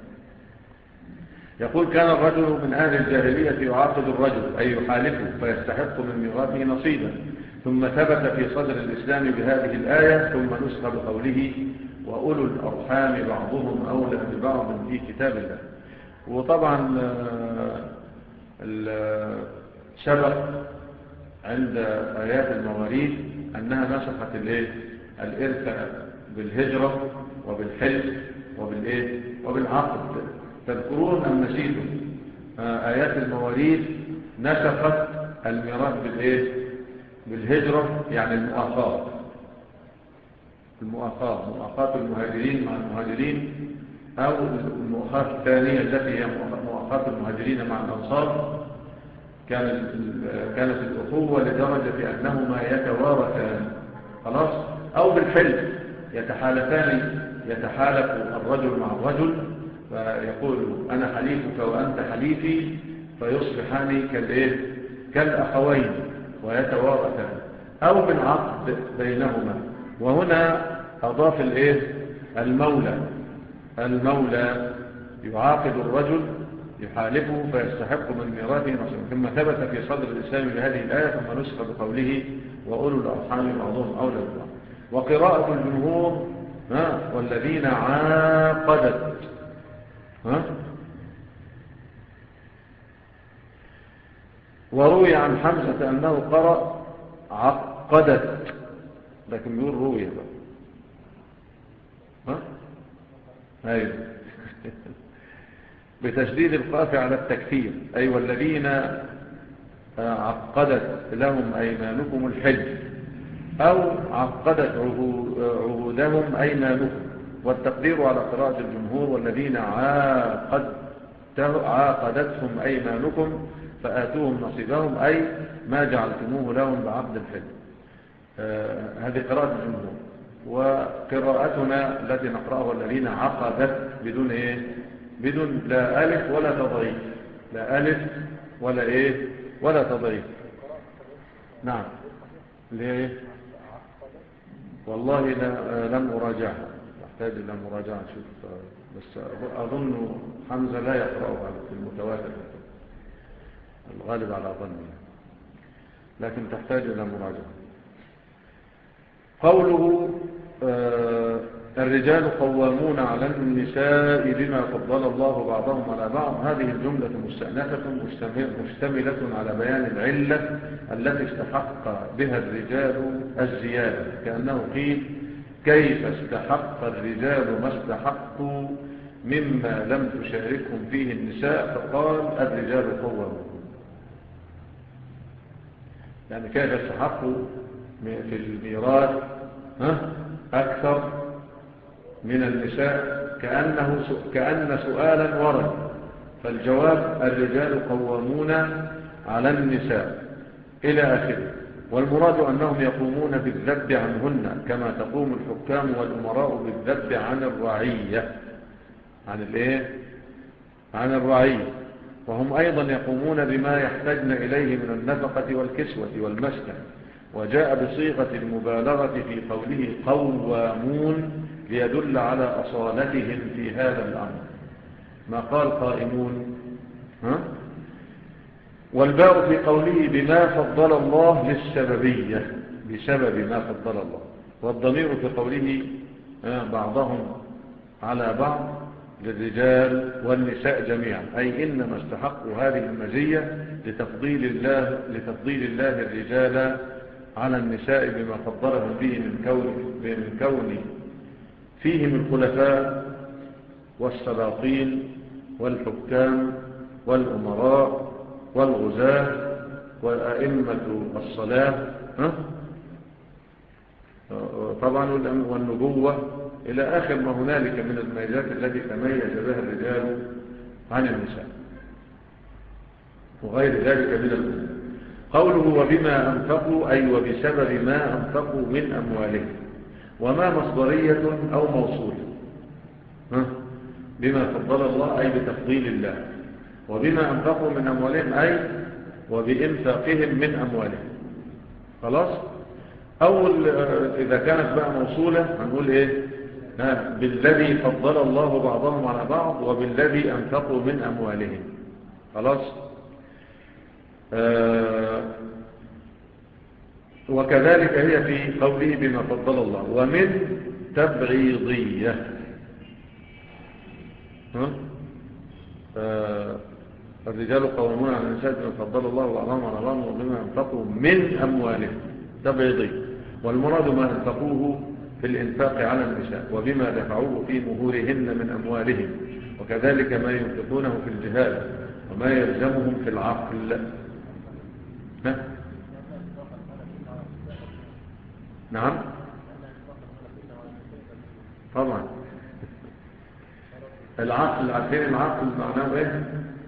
يقول كان الرجل من أهل الجاهلية يعاقد الرجل أي يحالفه فيستحق من ميراثه نصيبا، ثم ثبت في صدر الإسلام بهذه الآية، ثم نسخ بقوله وأولو الأرحام بعضهم أولى ببعض في كتاب الله. وطبعا سبق عند آيات المواريث أنها نسخت الإرث بالهجرة وبالحلف وبالإيه وبالعقد. تذكرون أم نسيتم آيات المواريث نسخت الميراث بالإيه بالهجرة، يعني المؤاخاة المؤاخاة مؤاخاة المهاجرين مع المهاجرين، أو المؤاخاة الثانية التي هي مؤاخاة المهاجرين مع الأنصار. كانت كانت الأخوة لدرجة أنهما يتوارثان خلاص، أو بالحلف يتحالفان يتحالف الرجل مع الرجل فيقول أنا حليفك وأنت حليفي، فيصبحان كالإيه كالأخوين ويتوارثان، أو بالعقد بينهما. وهنا أضاف الإيه المولى المولى يعاقد الرجل يحالفه فيستحق من ميراثه نصيبا. ثم ثبت في صدر الإسلام بهذه الآية، ثم نسخ بقوله وأولو الأرحام بعضهم أولى ببعض. وقراءة الجمهور ها والذين عاقدت ها وروي عن حمزة أنه قرأ عقدت، لكن بيقول روي بقى ها أيوه بتشديد القاف على التكثير، أي والذين عقدت لهم أيمانكم الحلف، أو عقدت عهودهم أيمانكم. والتقدير على قراءة الجمهور والذين عاقدتهم أيمانكم فآتوهم نصيبهم، أي ما جعلتموه لهم بعقد الحلف. آه هذه قراءة الجمهور. وقراءتنا التي نقرأها والذين عقدت بدون إيه بدون لا ألف ولا تضعيف، لا ألف ولا إيه ولا تضعيف. نعم ليه والله لا لم أراجعها، تحتاج إلى مراجعة شوف، بس أظن حمزة لا يقرأها في المتواتر الغالب على ظني، لكن تحتاج إلى مراجعة. قوله آه الرجال قوامون على النساء بما فضل الله بعضهم على بعض، هذه الجملة مستأنفة مشتملة على بيان العلة التي استحق بها الرجال الزيادة، كأنه قيل كيف استحق الرجال ما استحقوا مما لم تشاركهم فيه النساء، فقال الرجال قوامون، يعني كيف استحقوا في الميراث أكثر من النساء، كأنه كأن سؤالا ورد، فالجواب الرجال قوامون على النساء إلى آخره. والمراد أنهم يقومون بالذب عنهن كما تقوم الحكام والأمراء بالذب عن الرعية عن الإيه؟ عن الرعية. وهم أيضا يقومون بما يحتاجن إليه من النفقة والكسوة والمسكن. وجاء بصيغة المبالغة في قوله قوامون ليدل على أصالتهم في هذا الأمر، ما قال قائمون. ها؟ والباء في قوله بما فضل الله للسببية، بسبب ما فضل الله. والضمير في قوله بعضهم على بعض للرجال والنساء جميعا، أي إنما استحقوا هذه المزية لتفضيل الله, لتفضيل الله الرجال على النساء بما فضلهم به من كون, من كون فيهم الخلفاء والسلاطين والحكام والأمراء والغزاة وأئمة الصلاة طبعا والنبوة إلى آخر ما هنالك من الميزات التي تميز بها الرجال عن النساء وغير ذلك من الأمور. قوله وبما أنفقوا أي وبسبب ما أنفقوا من أموالهم، وما مصدرية أو موصولة. بما فضل الله أي بتفضيل الله، وبما أنفقوا من أموالهم أي وبإنفاقهم من أموالهم. خلاص. أول إذا كانت بقى موصولة هنقول إيه؟ بالذي فضل الله بعضهم على بعض وبالذي أنفقوا من أموالهم. خلاص. آه وكذلك هي في قوله بما فضل الله. ومن تبعيضية، ها؟ الرجال قوامون على النساء بما فضل الله بعضهم على بعض وبما انفقوا من أموالهم، تبعيضية. والمراد ما انفقوه في الإنفاق على النساء وبما دفعوه في مهورهن من أموالهم، وكذلك ما ينفقونه في الجهاد وما يلزمهم في العقل. ها؟ نعم طبعا. العقل، عارفين العقل معناه ايه؟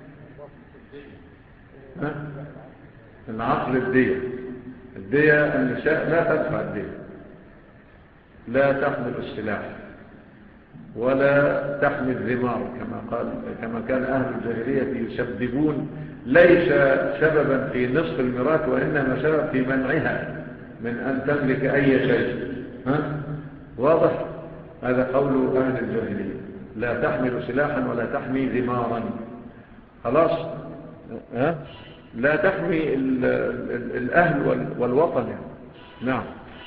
ها؟ العقل الدية. الدية النساء لا تدفع الدية، لا تحمل السلاح ولا تحمل الذمار، كما قال كما كان أهل الجاهلية يسببون، ليس سببا في نصف الميراث وإنما سبب في منعها من أن تملك أي شيء. ها؟ واضح؟ هذا قول أهل الجاهلية، لا تحمل سلاحا ولا تحمي ذمارا. خلاص؟ ها؟ لا تحمي ال ال الأهل والوطن يعني. نعم.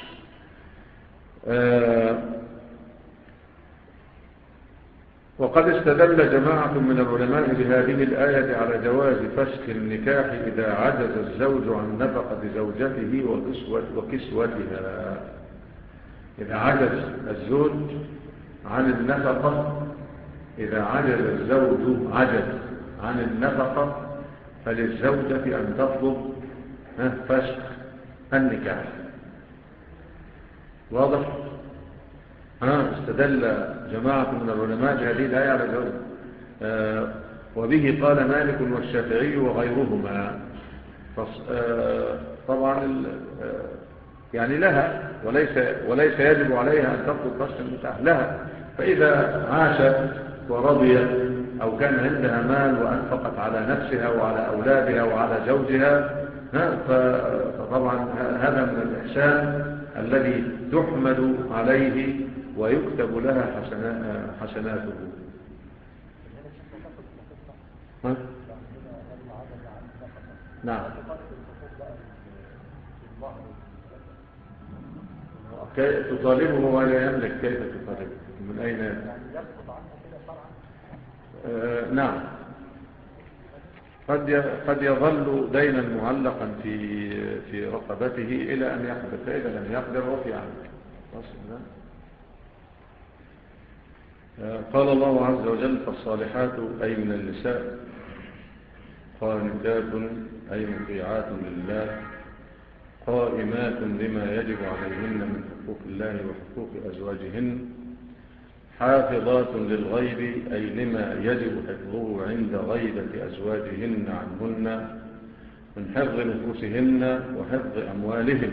آه وقد استدل جماعة من العلماء بهذه الآية على جواز فسخ النكاح إذا عجز الزوج عن نفقة زوجته وكسوتها. إذا عجز الزوج عن النفقة، إذا عجز الزوج عجز عن النفقة فللزوجة أن تطلب فسخ النكاح. واضح؟ ها استدل جماعة من العلماء بهذه الآية على جواز، آه وبه قال مالك والشافعي وغيرهما. آه طبعا آه يعني لها، وليس وليس يجب عليها أن تطلب فسخ النكاح لها، فإذا عاشت ورضيت أو كان عندها مال وأنفقت على نفسها وعلى أولادها وعلى زوجها، فطبعا هذا من الإحسان الذي تحمد عليه ويكتب لها حسناته. ها؟ نعم. كيف تطالبه ولا يملك؟ كيف تطالبه؟ من أين يسقط؟ آه نعم. قد قد يظل دينا معلقا في في رقبته إلى أن يقدر، فإذا لم يقدر وفي عنه. قال الله عز وجل: فالصالحات أي من النساء قانتات أي مطيعات لله قائمات بما يجب عليهن من حقوق الله وحقوق أزواجهن حافظات للغيب أي لما يجب حفظه عند غيبة أزواجهن عنهن من حفظ نفوسهن وحفظ أموالهم،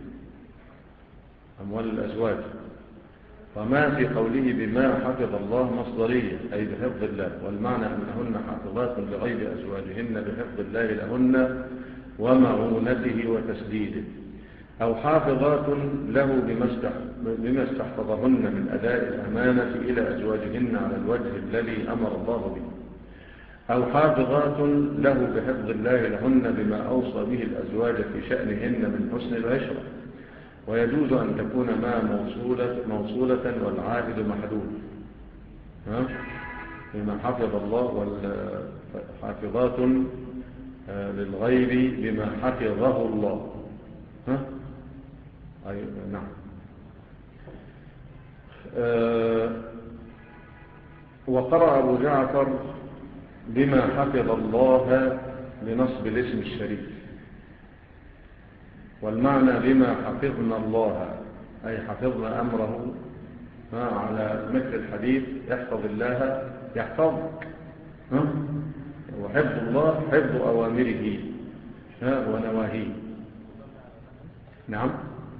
أموال الأزواج. وما في قوله بما حفظ الله مصدرية أي بحفظ الله، والمعنى أنهن حافظات لغيب أزواجهن بحفظ الله لهن ومعونته وتسديده، أو حافظات له بما استحفظهن من أداء الأمانة إلى أزواجهن على الوجه الذي أمر الله به، أو حافظات له بحفظ الله لهن بما أوصى به الأزواج في شأنهن من حسن العشرة. ويجوز أن تكون ما موصولة, موصولة والعائد محدود، ها؟ بما حفظ الله، والحافظات للغيب بما حفظه الله. ها؟ أي نعم. أه وقرأ أبو جعفر بما حفظ الله لنصب الاسم الشريف، والمعنى بما حفظنا الله أي حفظنا أمره، على مثل الحديث يحفظ الله يحفظك، وحفظ الله حفظ أوامره ونواهيه. نعم.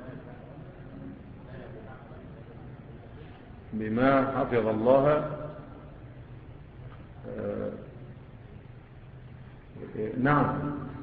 بما حفظ الله آه نعم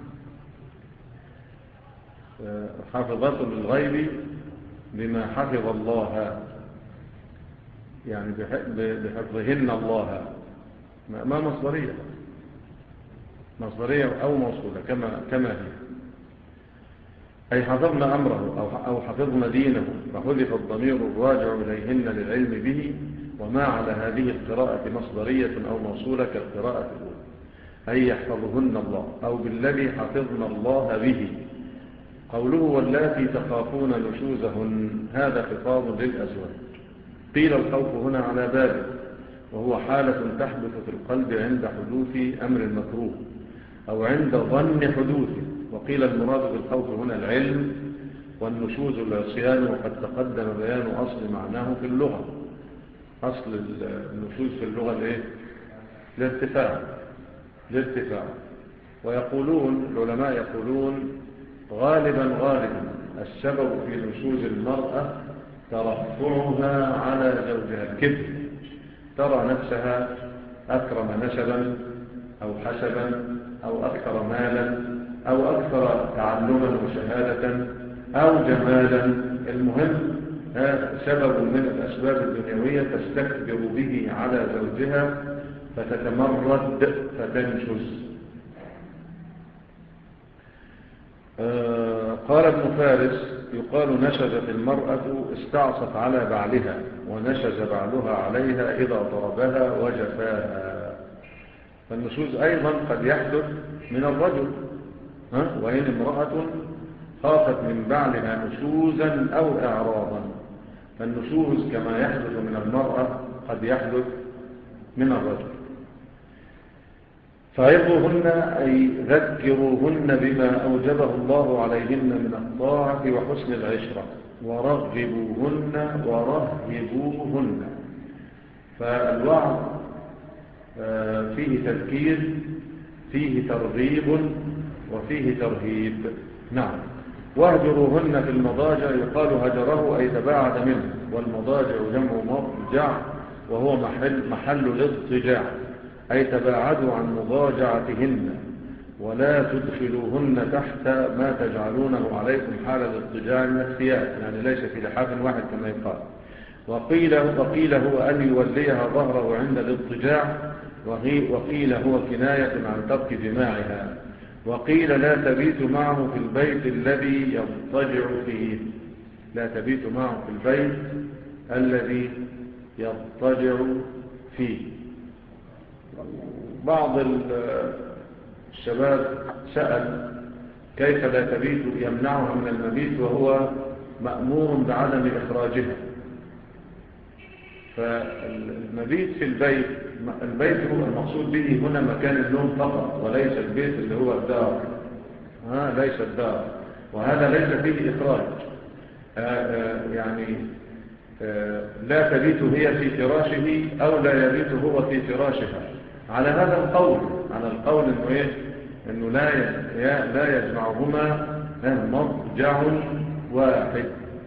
آه حافظات للغيب بما حفظ الله، يعني بحفظهن الله. ما مصدرية مصدرية أو موصولة كما كما هي. أي حفظن أمره أو حفظن دينه، فحذف الضمير الراجع إليهن للعلم به، وما على هذه القراءة مصدرية أو موصولة كالقراءة الأولى، أي يحفظهن الله أو بالذي حفظن الله به. قوله واللاتي تخافون نشوزهن، هذا خطاب للأزواج. قيل الخوف هنا على بابه، وهو حالة تحدث في القلب عند حدوث أمر مكروه أو عند ظن حدوثه. وقيل المراد بالخوف هنا العلم، والنشوز العصيان، وقد تقدم بيان أصل معناه في اللغة. أصل النشوز في اللغة الايه؟ الارتفاع. الارتفاع. ويقولون العلماء يقولون غالبا غالبا السبب في نشوز المرأة ترفعها على زوجها، الكبر، ترى نفسها أكرم نسبا أو حسبا أو أكثر مالا أو أكثر تعلما وشهادة أو جمالا، المهم سبب من الأسباب الدنيوية تستكبر به على زوجها فتتمرد فتنشز. آه قال ابن فارس يقال نشزت المرأة استعصت على بعلها، ونشز بعلها عليها إذا ضربها وجفاها. فالنشوز أيضا قد يحدث من الرجل، ها؟ وإن امرأة خافت من بعلها نشوزا أو إعراضا، فالنشوز كما يحدث من المرأة قد يحدث من الرجل. فعظوهن أي ذكروهن بما أوجبه الله عليهن من الطاعة وحسن العشرة، ورغبوهن ورهبوهن. فالوعظ فيه تذكير، فيه ترغيب، وفيه ترهيب. نعم. واهجروهن في المضاجع، يقال هجره أي تباعد منه، والمضاجع جمع مضجع وهو محل, محل الاضطجاع، أي تباعدوا عن مضاجعتهن، ولا تدخلوهن تحت ما تجعلونه عليكم حال الاضطجاع من الثياب، يعني ليس في لحاف واحد كما يقال. وقيل, وقيل هو أن يوليها ظهره عند الاضطجاع، وقيل هو كناية عن ترك جماعها. وقيل لا تبيت معه في البيت الذي يضطجع فيه، لا تبيت معه في البيت الذي يضطجع فيه. بعض الشباب سأل كيف لا تبيت، يمنعها من المبيت وهو مأمور بعدم إخراجها. فالمبيت في البيت، البيت هو المقصود به هنا مكان النوم فقط، وليس البيت اللي هو الدار، ها ليس الدار، وهذا ليس فيه إخراج. آآ آآ يعني آآ لا تبيت هي في فراشه أو لا يبيت هو في فراشها، على هذا القول، على القول إنه إيه، إنه لا لا يجمعهما مضجع واحد.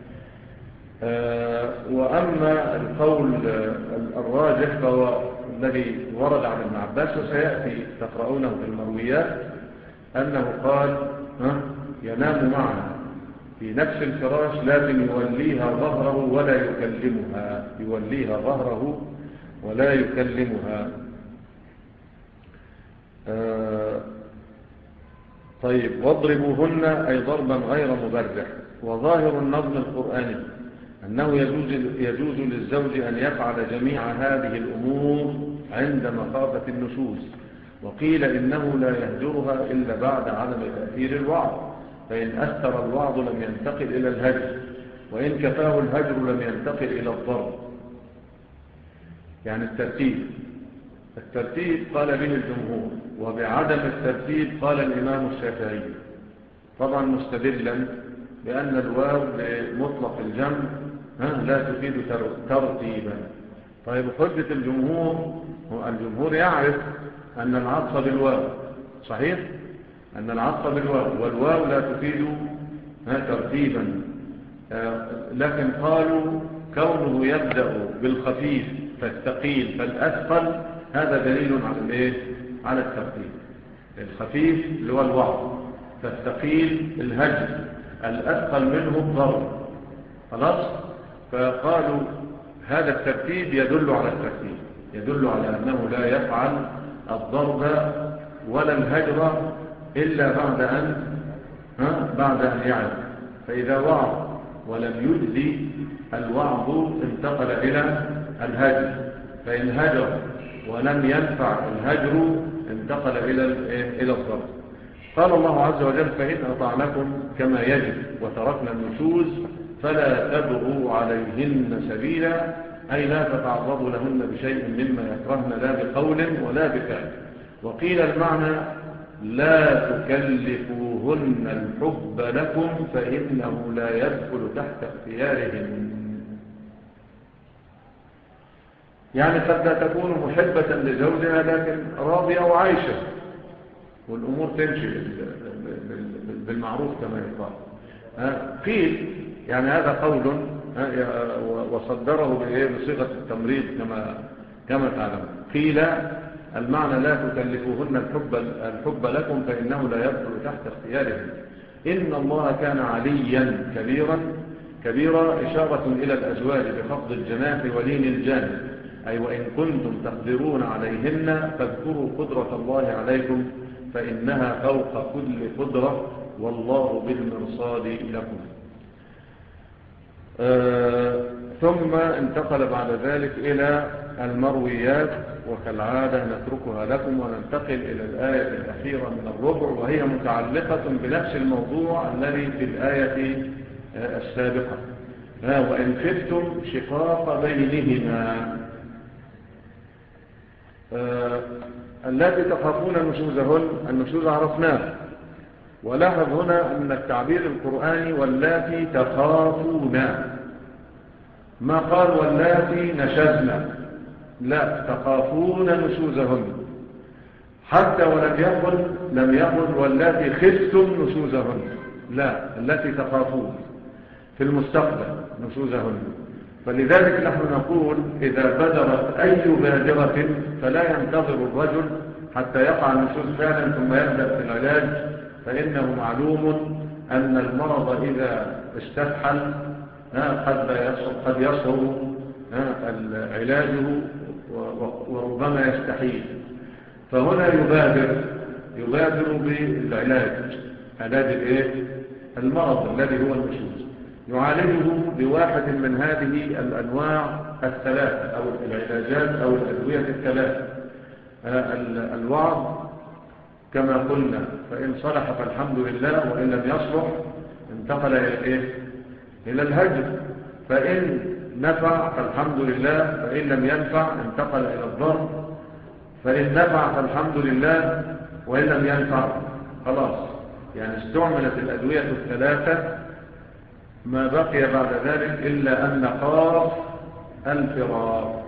وأما القول الراجح فهو الذي ورد عن ابن عباس وسيأتي تقرؤونه في المرويات، أنه قال ينام معها في نفس الفراش لكن يوليها ظهره ولا يكلمها، يوليها ظهره ولا يكلمها. طيب. واضربوهن أي ضربا غير مبرح. وظاهر النظم القرآني أنه يجوز, يجوز للزوج أن يفعل جميع هذه الأمور عند مخافة النشوز. وقيل إنه لا يهجرها إلا بعد عدم تأثير الوعظ، فإن أثر الوعظ لم ينتقل إلى الهجر، وإن كفاه الهجر لم ينتقل إلى الضرب. يعني الترتيب الترتيب قال به الجمهور، وبعدم الترتيب قال الإمام الشافعي، طبعا مستدلا بأن الواو بمطلق الجمع لا تفيد ترتيبا. طيب حجة الجمهور، الجمهور يعرف أن العطف بالواو صحيح، أن العطف بالواو والواو لا تفيد ترتيبا، لكن قالوا كونه يبدأ بالخفيف فالثقيل فالأثقل هذا دليل على الايه، على الترتيب. الخفيف اللي هو الوعظ، فالثقيل الهجر، الأثقل منه الضرب، خلاص. فقالوا هذا الترتيب يدل على الترتيب، يدل على أنه لا يفعل الضرب ولا الهجر إلا بعد أن ها بعد أن يعلم. فإذا وعظ ولم يجزي الوعظ انتقل إلى الهجر، فإن هجر ولم ينفع الهجر انتقل إلى إلى الضرب. قال الله عز وجل: فإن أطعنكم كما يجب وتركنا النشوز فلا تبغوا عليهن سبيلا، أي لا تتعرضوا لهن بشيء مما يكرهن لا بقول ولا بفعل. وقيل المعنى: لا تكلفوهن الحب لكم فإنه لا يدخل تحت اختيارهن. يعني قد لا تكون محبة لزوجها لكن راضية وعايشة والأمور تمشي بالمعروف كما يقال. قيل يعني هذا قول وصدره بصيغة التمريض كما كما تعلم. قيل المعنى: لا تكلفوهن الحب الحب لكم فإنه لا يدخل تحت اختيارهم. إن الله كان عليا كبيرا كبيرا إشارة إلى الأزواج بخفض الجناح ولين الجانب، أي وإن كنتم تقدرون عليهن فاذكروا قدرة الله عليكم فإنها فوق كل قدرة والله بالمرصاد لكم. آه ثم انتقل بعد ذلك إلى المرويات، وكالعادة نتركها لكم وننتقل إلى الآية الأخيرة من الربع، وهي متعلقة بنفس الموضوع الذي في الآية آه السابقة. آه وإن خفتم شقاق بينهما، آه التي تخافون نشوزهن، النشوز عرفناه. ولاحظ هنا أن التعبير القرآني واللاتي تخافون، ما قال واللاتي نشزنا، لا، تخافون نشوزهن. حتى ولم يقل لم يقل واللاتي خفتم نشوزهن، لا، التي تخافون في المستقبل نشوزهن. فلذلك نحن نقول إذا بدرت أي بادرة فلا ينتظر الرجل حتى يقع النشوز فعلا ثم يبدأ في العلاج، فإنه معلوم أن المرض إذا استفحل قد يصعب علاجه وربما يستحيل. فهنا يبادر يبادر بالعلاج، علاج الايه؟ المرض الذي هو النشوز، يعالجه بواحد من هذه الأنواع الثلاثة أو العلاجات أو الأدوية الثلاثة. الوعظ كما قلنا، فإن صلح فالحمد لله، وإن لم يصلح انتقل إلى إيه؟ إلى الهجر. فإن نفع فالحمد لله، فإن لم ينفع انتقل إلى الضرب. فإن نفع فالحمد لله، وإن لم ينفع خلاص، يعني استعملت الأدوية الثلاثة. ما بقي بعد ذلك إلا أن نخاف الفراق،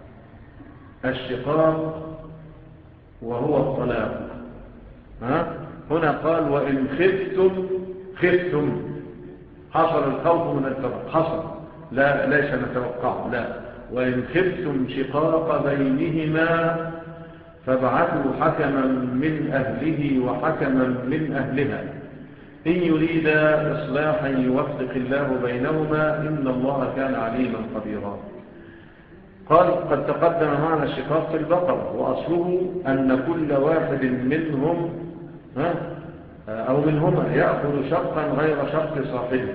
الشقاق، وهو الطلاق. ها؟ هنا قال وإن خفتم خفتم حصل الخوف من الفراق، حصل، لا ليس نتوقع، لا، وإن خفتم شقاق بينهما فابعثوا حكما من أهله وحكما من أهلها إن يريد إصلاحا يوفق الله بينهما إن الله كان عليما خبيرا. قال قد تقدم معنا الشقاق في البقرة، وأصله أن كل واحد منهم ها أو منهما يأخذ شقا غير شق صاحبه.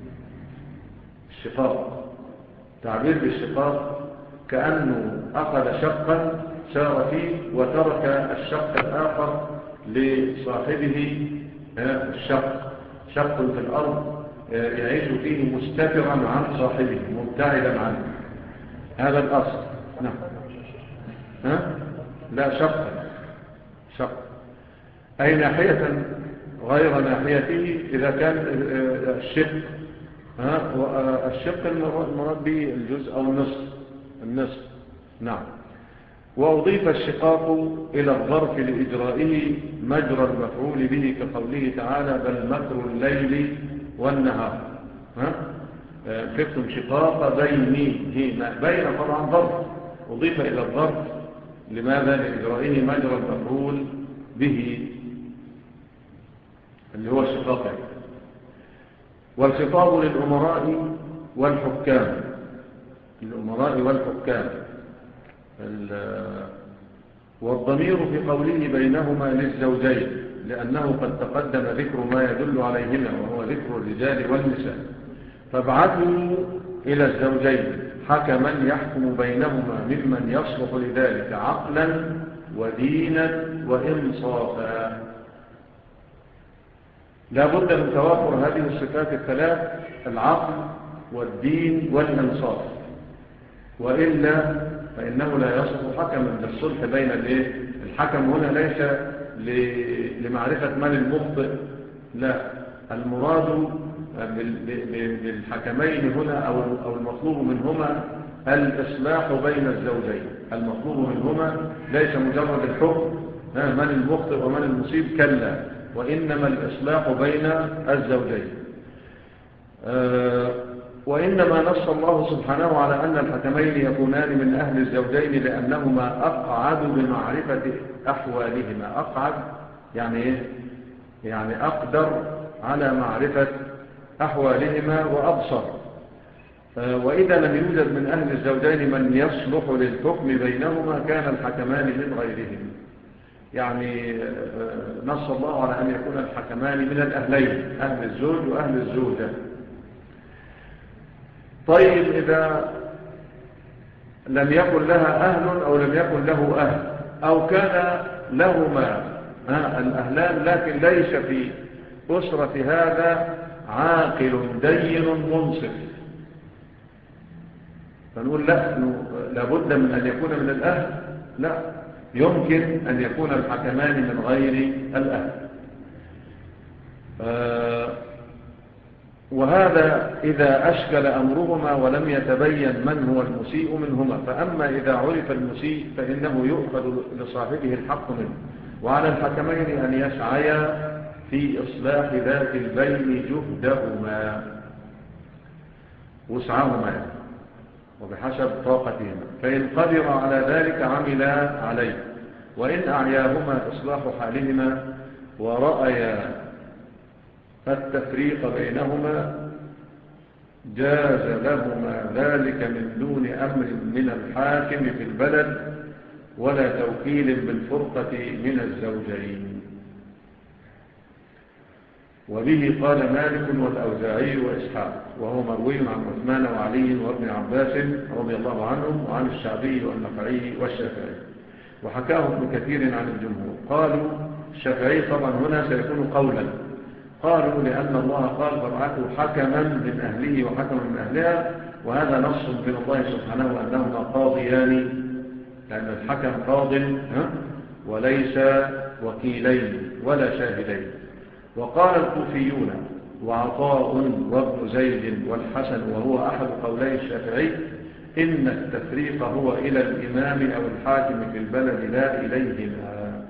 الشقاق تعبير بالشقاق كأنه أخذ شقا سار فيه وترك الشق الآخر لصاحبه. الشق شق في الأرض يعيش فيه مستترا عن صاحبه مبتعدا عنه، هذا الأصل. نعم. ها؟ لا، شق شق أي ناحية غير ناحيته إذا كان الشق ها الشق المراد به الجزء أو النصف النصف. نعم. وأضيف الشقاق إلى الظرف لإجرائه مجرى المفعول به كقوله تعالى بل مكر الليل والنهار. ها؟ خفتم شقاق بينهما، بين طبعا ظرف أضيف إلى الظرف لماذا؟ لإجرائه مجرى المفعول به اللي هو الشقاق. والخطاب للأمراء والحكام، الأمراء والحكام. والضمير في قوله بينهما للزوجين، لأنه قد تقدم ذكر ما يدل عليهما وهو ذكر الرجال والنساء. فابعثوا إلى الزوجين حكما يحكم بينهما ممن يصلح لذلك عقلا ودينا وإنصافا. لا بد من توافر هذه الصفات الثلاث: العقل والدين والإنصاف، وإلا فإنه لا يصلح حكما للصلح بين الايه. الحكم هنا ليس لمعرفة من المخطئ، لا، المراد بالحكمين هنا أو المطلوب منهما الإصلاح بين الزوجين. المطلوب منهما ليس مجرد الحكم من المخطئ ومن المصيب، كلا، وإنما الإصلاح بين الزوجين. أه وإنما نص الله سبحانه على أن الحكمين يكونان من أهل الزوجين لأنهما أقعد بمعرفة أحوالهما. أقعد يعني إيه؟ يعني أقدر على معرفة أحوالهما وأبصر. وإذا لم يوجد من أهل الزوجين من يصلح للحكم بينهما كان الحكمان من غيرهم. يعني نص الله على أن يكون الحكمان من الأهلين، أهل الزوج وأهل الزوجة. طيب إذا لم يكن لها أهل أو لم يكن له أهل، أو كان لهما الأهلان لكن ليس في أسرة هذا عاقل دين منصف، فنقول لا، لابد من أن يكون من الأهل؟ لا، يمكن أن يكون الحكمان من غير الأهل. آه وهذا إذا أشكل أمرهما ولم يتبين من هو المسيء منهما. فأما إذا عرف المسيء فإنه يؤخذ لصاحبه الحق منه. وعلى الحكمين أن يسعيا في إصلاح ذات البين جهدهما، وسعهما وبحسب طاقتهما، فإن قدر على ذلك عملا عليه، وإن أعياهما إصلاح حالهما ورأيا التفريق بينهما جاز لهما ذلك من دون أمر من الحاكم في البلد ولا توكيل بالفرقة من الزوجين. وبه قال مالك والأوزاعي وإسحاق، وهو مروي عن عثمان وعلي وابن عباس رضي الله عنهم، وعن الشعبي والنخعي والشافعي، وحكاه ابن كثير عن الجمهور. قالوا الشافعي طبعا هنا سيكون قولا، قالوا لأن الله قال فابعثوا حكما من أهله وحكما من أهلها، وهذا نص من الله سبحانه أنهما قاضيان، لأن الحكم قاض وليس وكيلين ولا شاهدين. وقال الكوفيون وعطاء وابن زيد والحسن، وهو أحد قولي الشافعي، إن التفريق هو إلى الإمام أو الحاكم في البلد لا إليهما،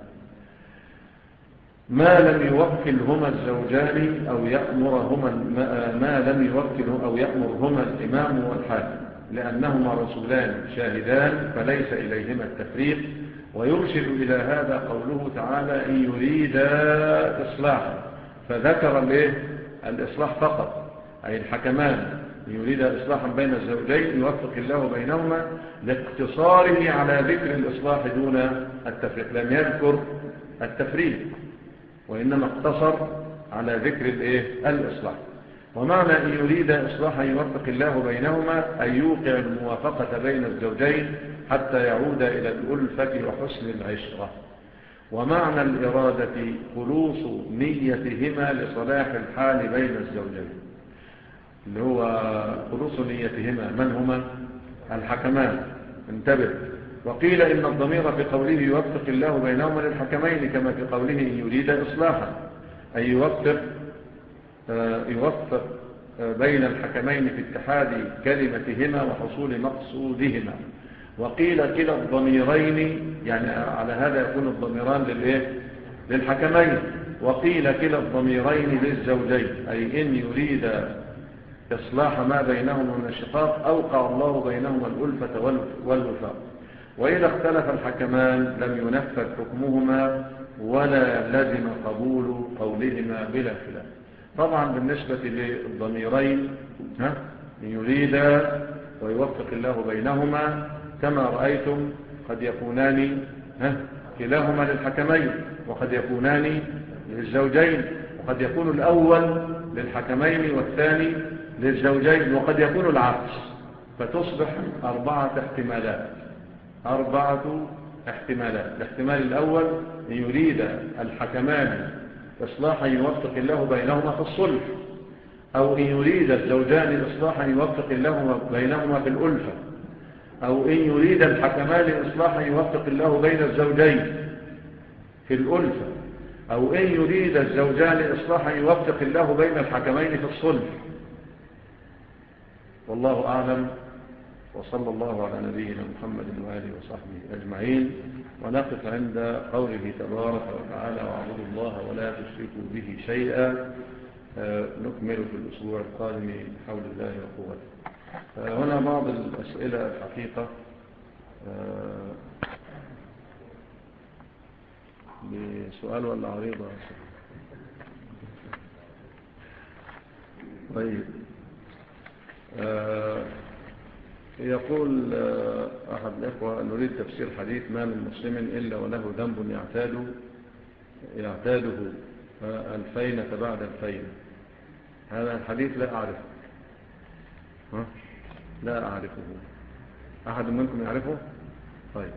ما لم يوكلهما الزوجان أو يأمرهما ما لم يوكله أو يأمرهما الإمام والحاكم، لأنهما رسولان شاهدان فليس إليهما التفريق. ويرشد إلى هذا قوله تعالى إن يريد إصلاحا، فذكر الإصلاح فقط، أي الحكمان يريد إصلاحا بين الزوجين يوفق الله بينهما، لاقتصاره على ذكر الإصلاح دون التفريق، لم يذكر التفريق وإنما اقتصر على ذكر الإصلاح. ومعنى إن يريد إصلاحا يوفق الله بينهما أن يوقع الموافقة بين الزوجين حتى يعود إلى الألفة وحسن العشرة. ومعنى الإرادة خلوص نيتهما لصلاح الحال بين الزوجين، اللي هو خلوص نيتهما من هما؟ الحكمان، انتبه. وقيل إن الضمير في قوله يوفق الله بينهما للحكمين، كما في قوله إن يريد إصلاحا، أي يوفق يوفق بين الحكمين في اتحاد كلمتهما وحصول مقصودهما. وقيل كلا الضميرين، يعني على هذا يكون الضميران للإيه؟ للحكمين. وقيل كلا الضميرين للزوجين، أي إن يريد إصلاح ما بينهما من الشقاق أوقع الله بينهما الألفة والوفاق. وإذا اختلف الحكمان لم ينفذ حكمهما ولا لزم قبول قولهما بلا خلاف. طبعا بالنسبة للضميرين ها يريد ويوفق الله بينهما كما رأيتم قد يكونان ها كلاهما للحكمين، وقد يكونان للزوجين، وقد يكون الأول للحكمين والثاني للزوجين، وقد يكون العكس، فتصبح أربعة احتمالات أربعة احتمالات. الاحتمال الأول أن يريد الحكمان إصلاحا يوفق الله بينهما في الصلح، أو إن يريد الزوجان إصلاحا يوفق الله بينهما في الألفة، أو إن يريد الحكمان إصلاحا يوفق الله بين الزوجين في الألفة، أو إن يريد الزوجان إصلاحا يوفق الله بين الحكمين في الصلح. والله أعلم، وصلى الله على نبينا محمد وآله وصحبه أجمعين. ونقف عند قوله تبارك وتعالى: واعبدوا الله ولا تشركوا به شيئا. نكمل في الأسبوع القادم بحول الله وقوته. هنا بعض الأسئلة الحقيقة بسؤال ولا عريضة؟ طيب. يقول أحد الإخوة: نريد تفسير حديث ما من مسلم إلا وله ذنب يعتاد يعتاده الفينة بعد الفينة. هذا الحديث لا أعرفه. ها؟ لا أعرفه. أحد منكم يعرفه؟ طيب.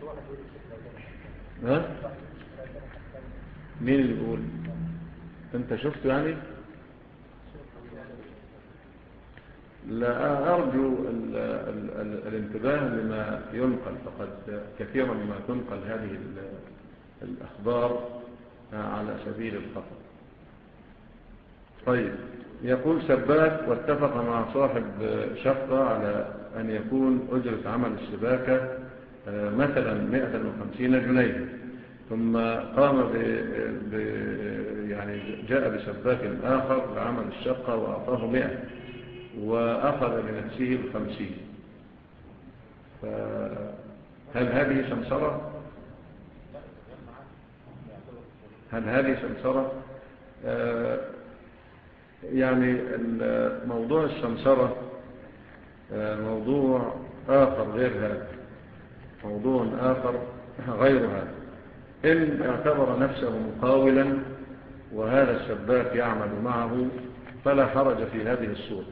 ها؟ مين اللي يقول؟ أنت شفته يعني؟ لا أرجو ال ال ال الانتباه لما ينقل، فقد كثيرا ما تنقل هذه الأخبار على سبيل الخطأ. طيب. يقول سباك واتفق مع صاحب شقة على أن يكون أجرة عمل السباكة مثلا مئة وخمسين جنيه، ثم قام ب ب يعني جاء بسباك آخر لعمل الشقة وأعطاه مئة وأخذ لنفسه الخمسين، فهل هذه سمسرة؟ هل هذه سمسرة؟ آه يعني موضوع السمسرة آه موضوع آخر غير هذا، موضوع آخر غير هذا. إن اعتبر نفسه مقاولا وهذا السباك يعمل معه فلا حرج في هذه الصورة.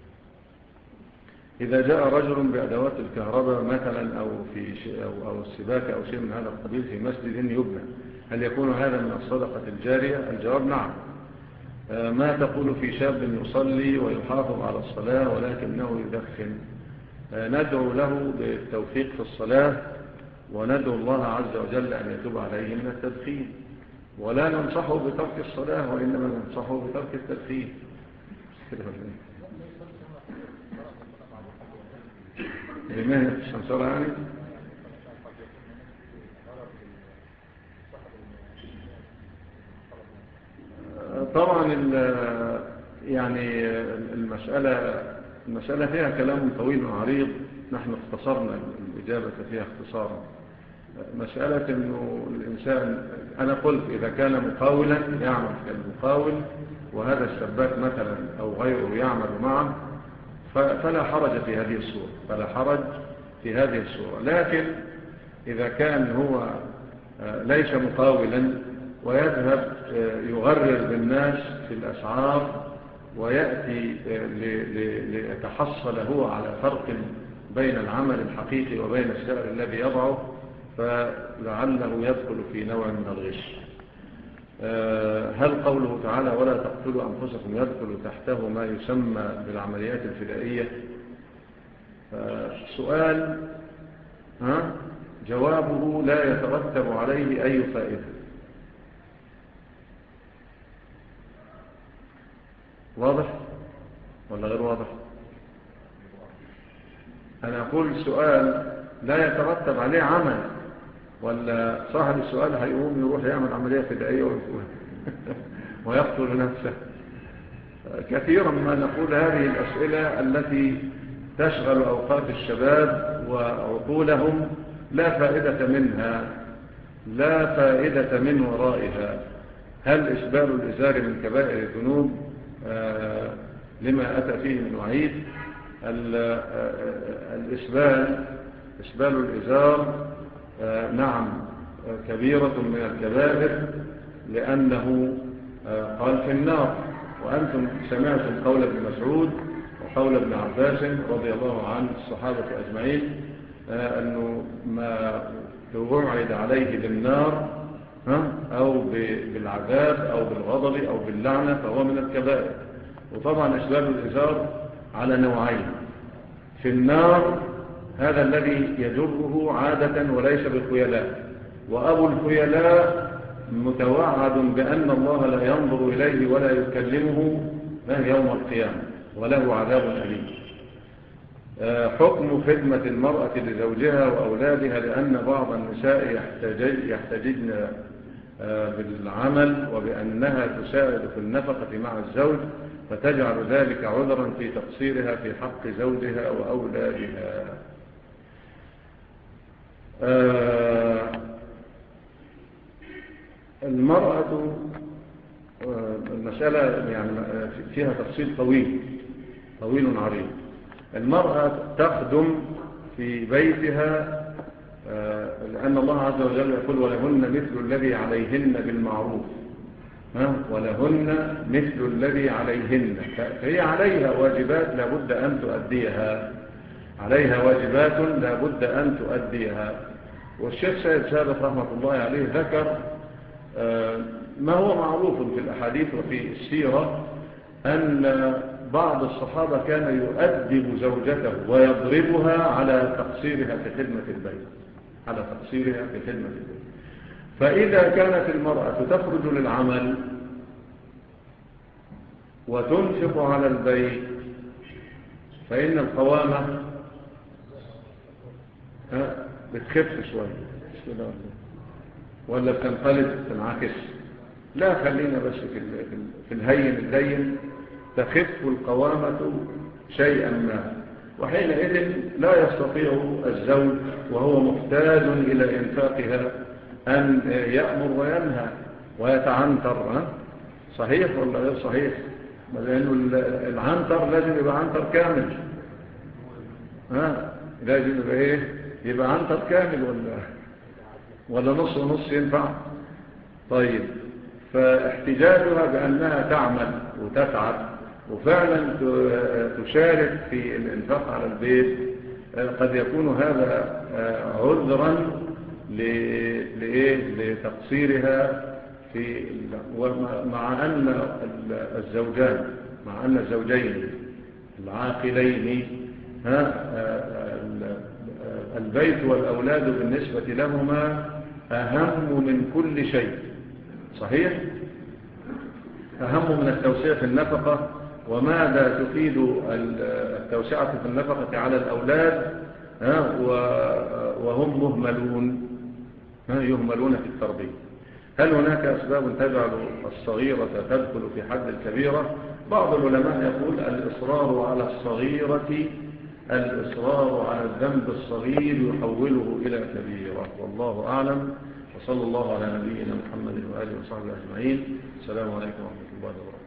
إذا جاء رجل بأدوات الكهرباء مثلا أو في شيء أو, أو السباكة أو شيء من هذا القبيل في مسجد يبنى، هل يكون هذا من الصدقة الجارية؟ الجواب نعم. ما تقول في شاب يصلي ويحافظ على الصلاة ولكنه يدخن؟ ندعو له بالتوفيق في الصلاة، وندعو الله عز وجل أن يتوب عليه من التدخين، ولا ننصحه بترك الصلاة وإنما ننصحه بترك التدخين. لماذا السمسرة يعني؟ طبعا يعني المسألة المسألة فيها كلام طويل وعريض، نحن اختصرنا الإجابة فيها اختصارا. مسألة أنه الإنسان، أنا قلت إذا كان مقاولا يعمل كالمقاول وهذا السباك مثلا أو غيره يعمل معه فلا حرج في هذه الصورة، فلا حرج في هذه الصورة. لكن إذا كان هو ليس مقاولا ويذهب يغرر بالناس في الأسعار ويأتي ليتحصل هو على فرق بين العمل الحقيقي وبين السعر الذي يضعه، فلعله يدخل في نوع من الغش. هل قوله تعالى ولا تقتلوا أنفسكم يدخل تحته ما يسمى بالعمليات الفدائية؟ سؤال ها جوابه لا يترتب عليه أي فائدة. واضح ولا غير واضح؟ أنا أقول السؤال لا يترتب عليه عمل، ولا صاحب السؤال هيقوم يروح يعمل عملية فدائية ويقتل نفسه؟ كثيرا ما نقول هذه الأسئلة التي تشغل أوقات الشباب وعقولهم لا فائدة منها، لا فائدة من ورائها. هل إسبال الإزار من كبائر الذنوب آه لما أتى فيه من وعيد؟ الإسبال إسبال الإزار آه نعم كبيرة من الكبائر، لأنه قال في النار. وأنتم سمعتم قول ابن مسعود وقول ابن عباس رضي الله عن الصحابة أجمعين أنه ما توعد عليه بالنار أو بالعذاب أو بالغضب أو باللعنة فهو من الكبائر. وطبعا إسباب الإزار على نوعين. في النار هذا الذي يجره عادة وليس بالخيلاء، وأبو الخيلاء متوعد بأن الله لا ينظر إليه ولا يكلمه يوم القيامة وله عذاب أليم. حكم خدمة المرأة لزوجها وأولادها، لأن بعض النساء يحتاج يحتاجن بالعمل وبأنها تساعد في النفقة مع الزوج، فتجعل ذلك عذرا في تقصيرها في حق زوجها وأولادها. المرأة المسألة يعني فيها تفصيل طويل طويل عريض. المرأة تخدم في بيتها لأن الله عز وجل يقول ولهن مثل الذي عليهن بالمعروف، ولهن مثل الذي عليهن، فهي عليها واجبات لابد أن تؤديها عليها واجبات لابد أن تؤديها. والشيخ سيد سابق رحمة الله عليه ذكر ما هو معروف في الأحاديث وفي السيرة أن بعض الصحابة كان يؤدب زوجته ويضربها على تقصيرها في خدمة البيت على تقصيرها في خدمة البيت. فإذا كانت المرأة تخرج للعمل وتنفق على البيت فإن القوامة بتخف شوية ولا بتنقلب تنعكس. لا، خلينا بس في الهين اللين. تخف القوامة شيئا ما، وحينئذ لا يستطيع الزوج وهو محتاج إلى إنفاقها أن يأمر وينهى ويتعنتر. صحيح ولا غير صحيح؟ لأنه العنتر لازم يبقى عنتر كامل. ها لازم يبقى إيه؟ يبقى عنتر كامل ولا ولا نص ونص ينفع؟ طيب، فاحتجاجها بأنها تعمل وتتعب وفعلا تشارك في الإنفاق على البيت قد يكون هذا عذرا لتقصيرها في، مع أن الزوجان مع أن الزوجين العاقلين البيت والأولاد بالنسبة لهما أهم من كل شيء. صحيح؟ أهم من التوسعة في النفقة. وماذا تفيد التوسعة في النفقة على الأولاد وهم مهملون يهملون في التربية؟ هل هناك أسباب تجعل الصغيرة تدخل في حد الكبيرة؟ بعض العلماء يقول الإصرار على الصغيرة الإصرار على الذنب الصغير يحوله إلى كبيرة، والله أعلم. وصلى الله على نبينا محمد وآله وصحبه أجمعين. السلام عليكم ورحمة الله وبركاته.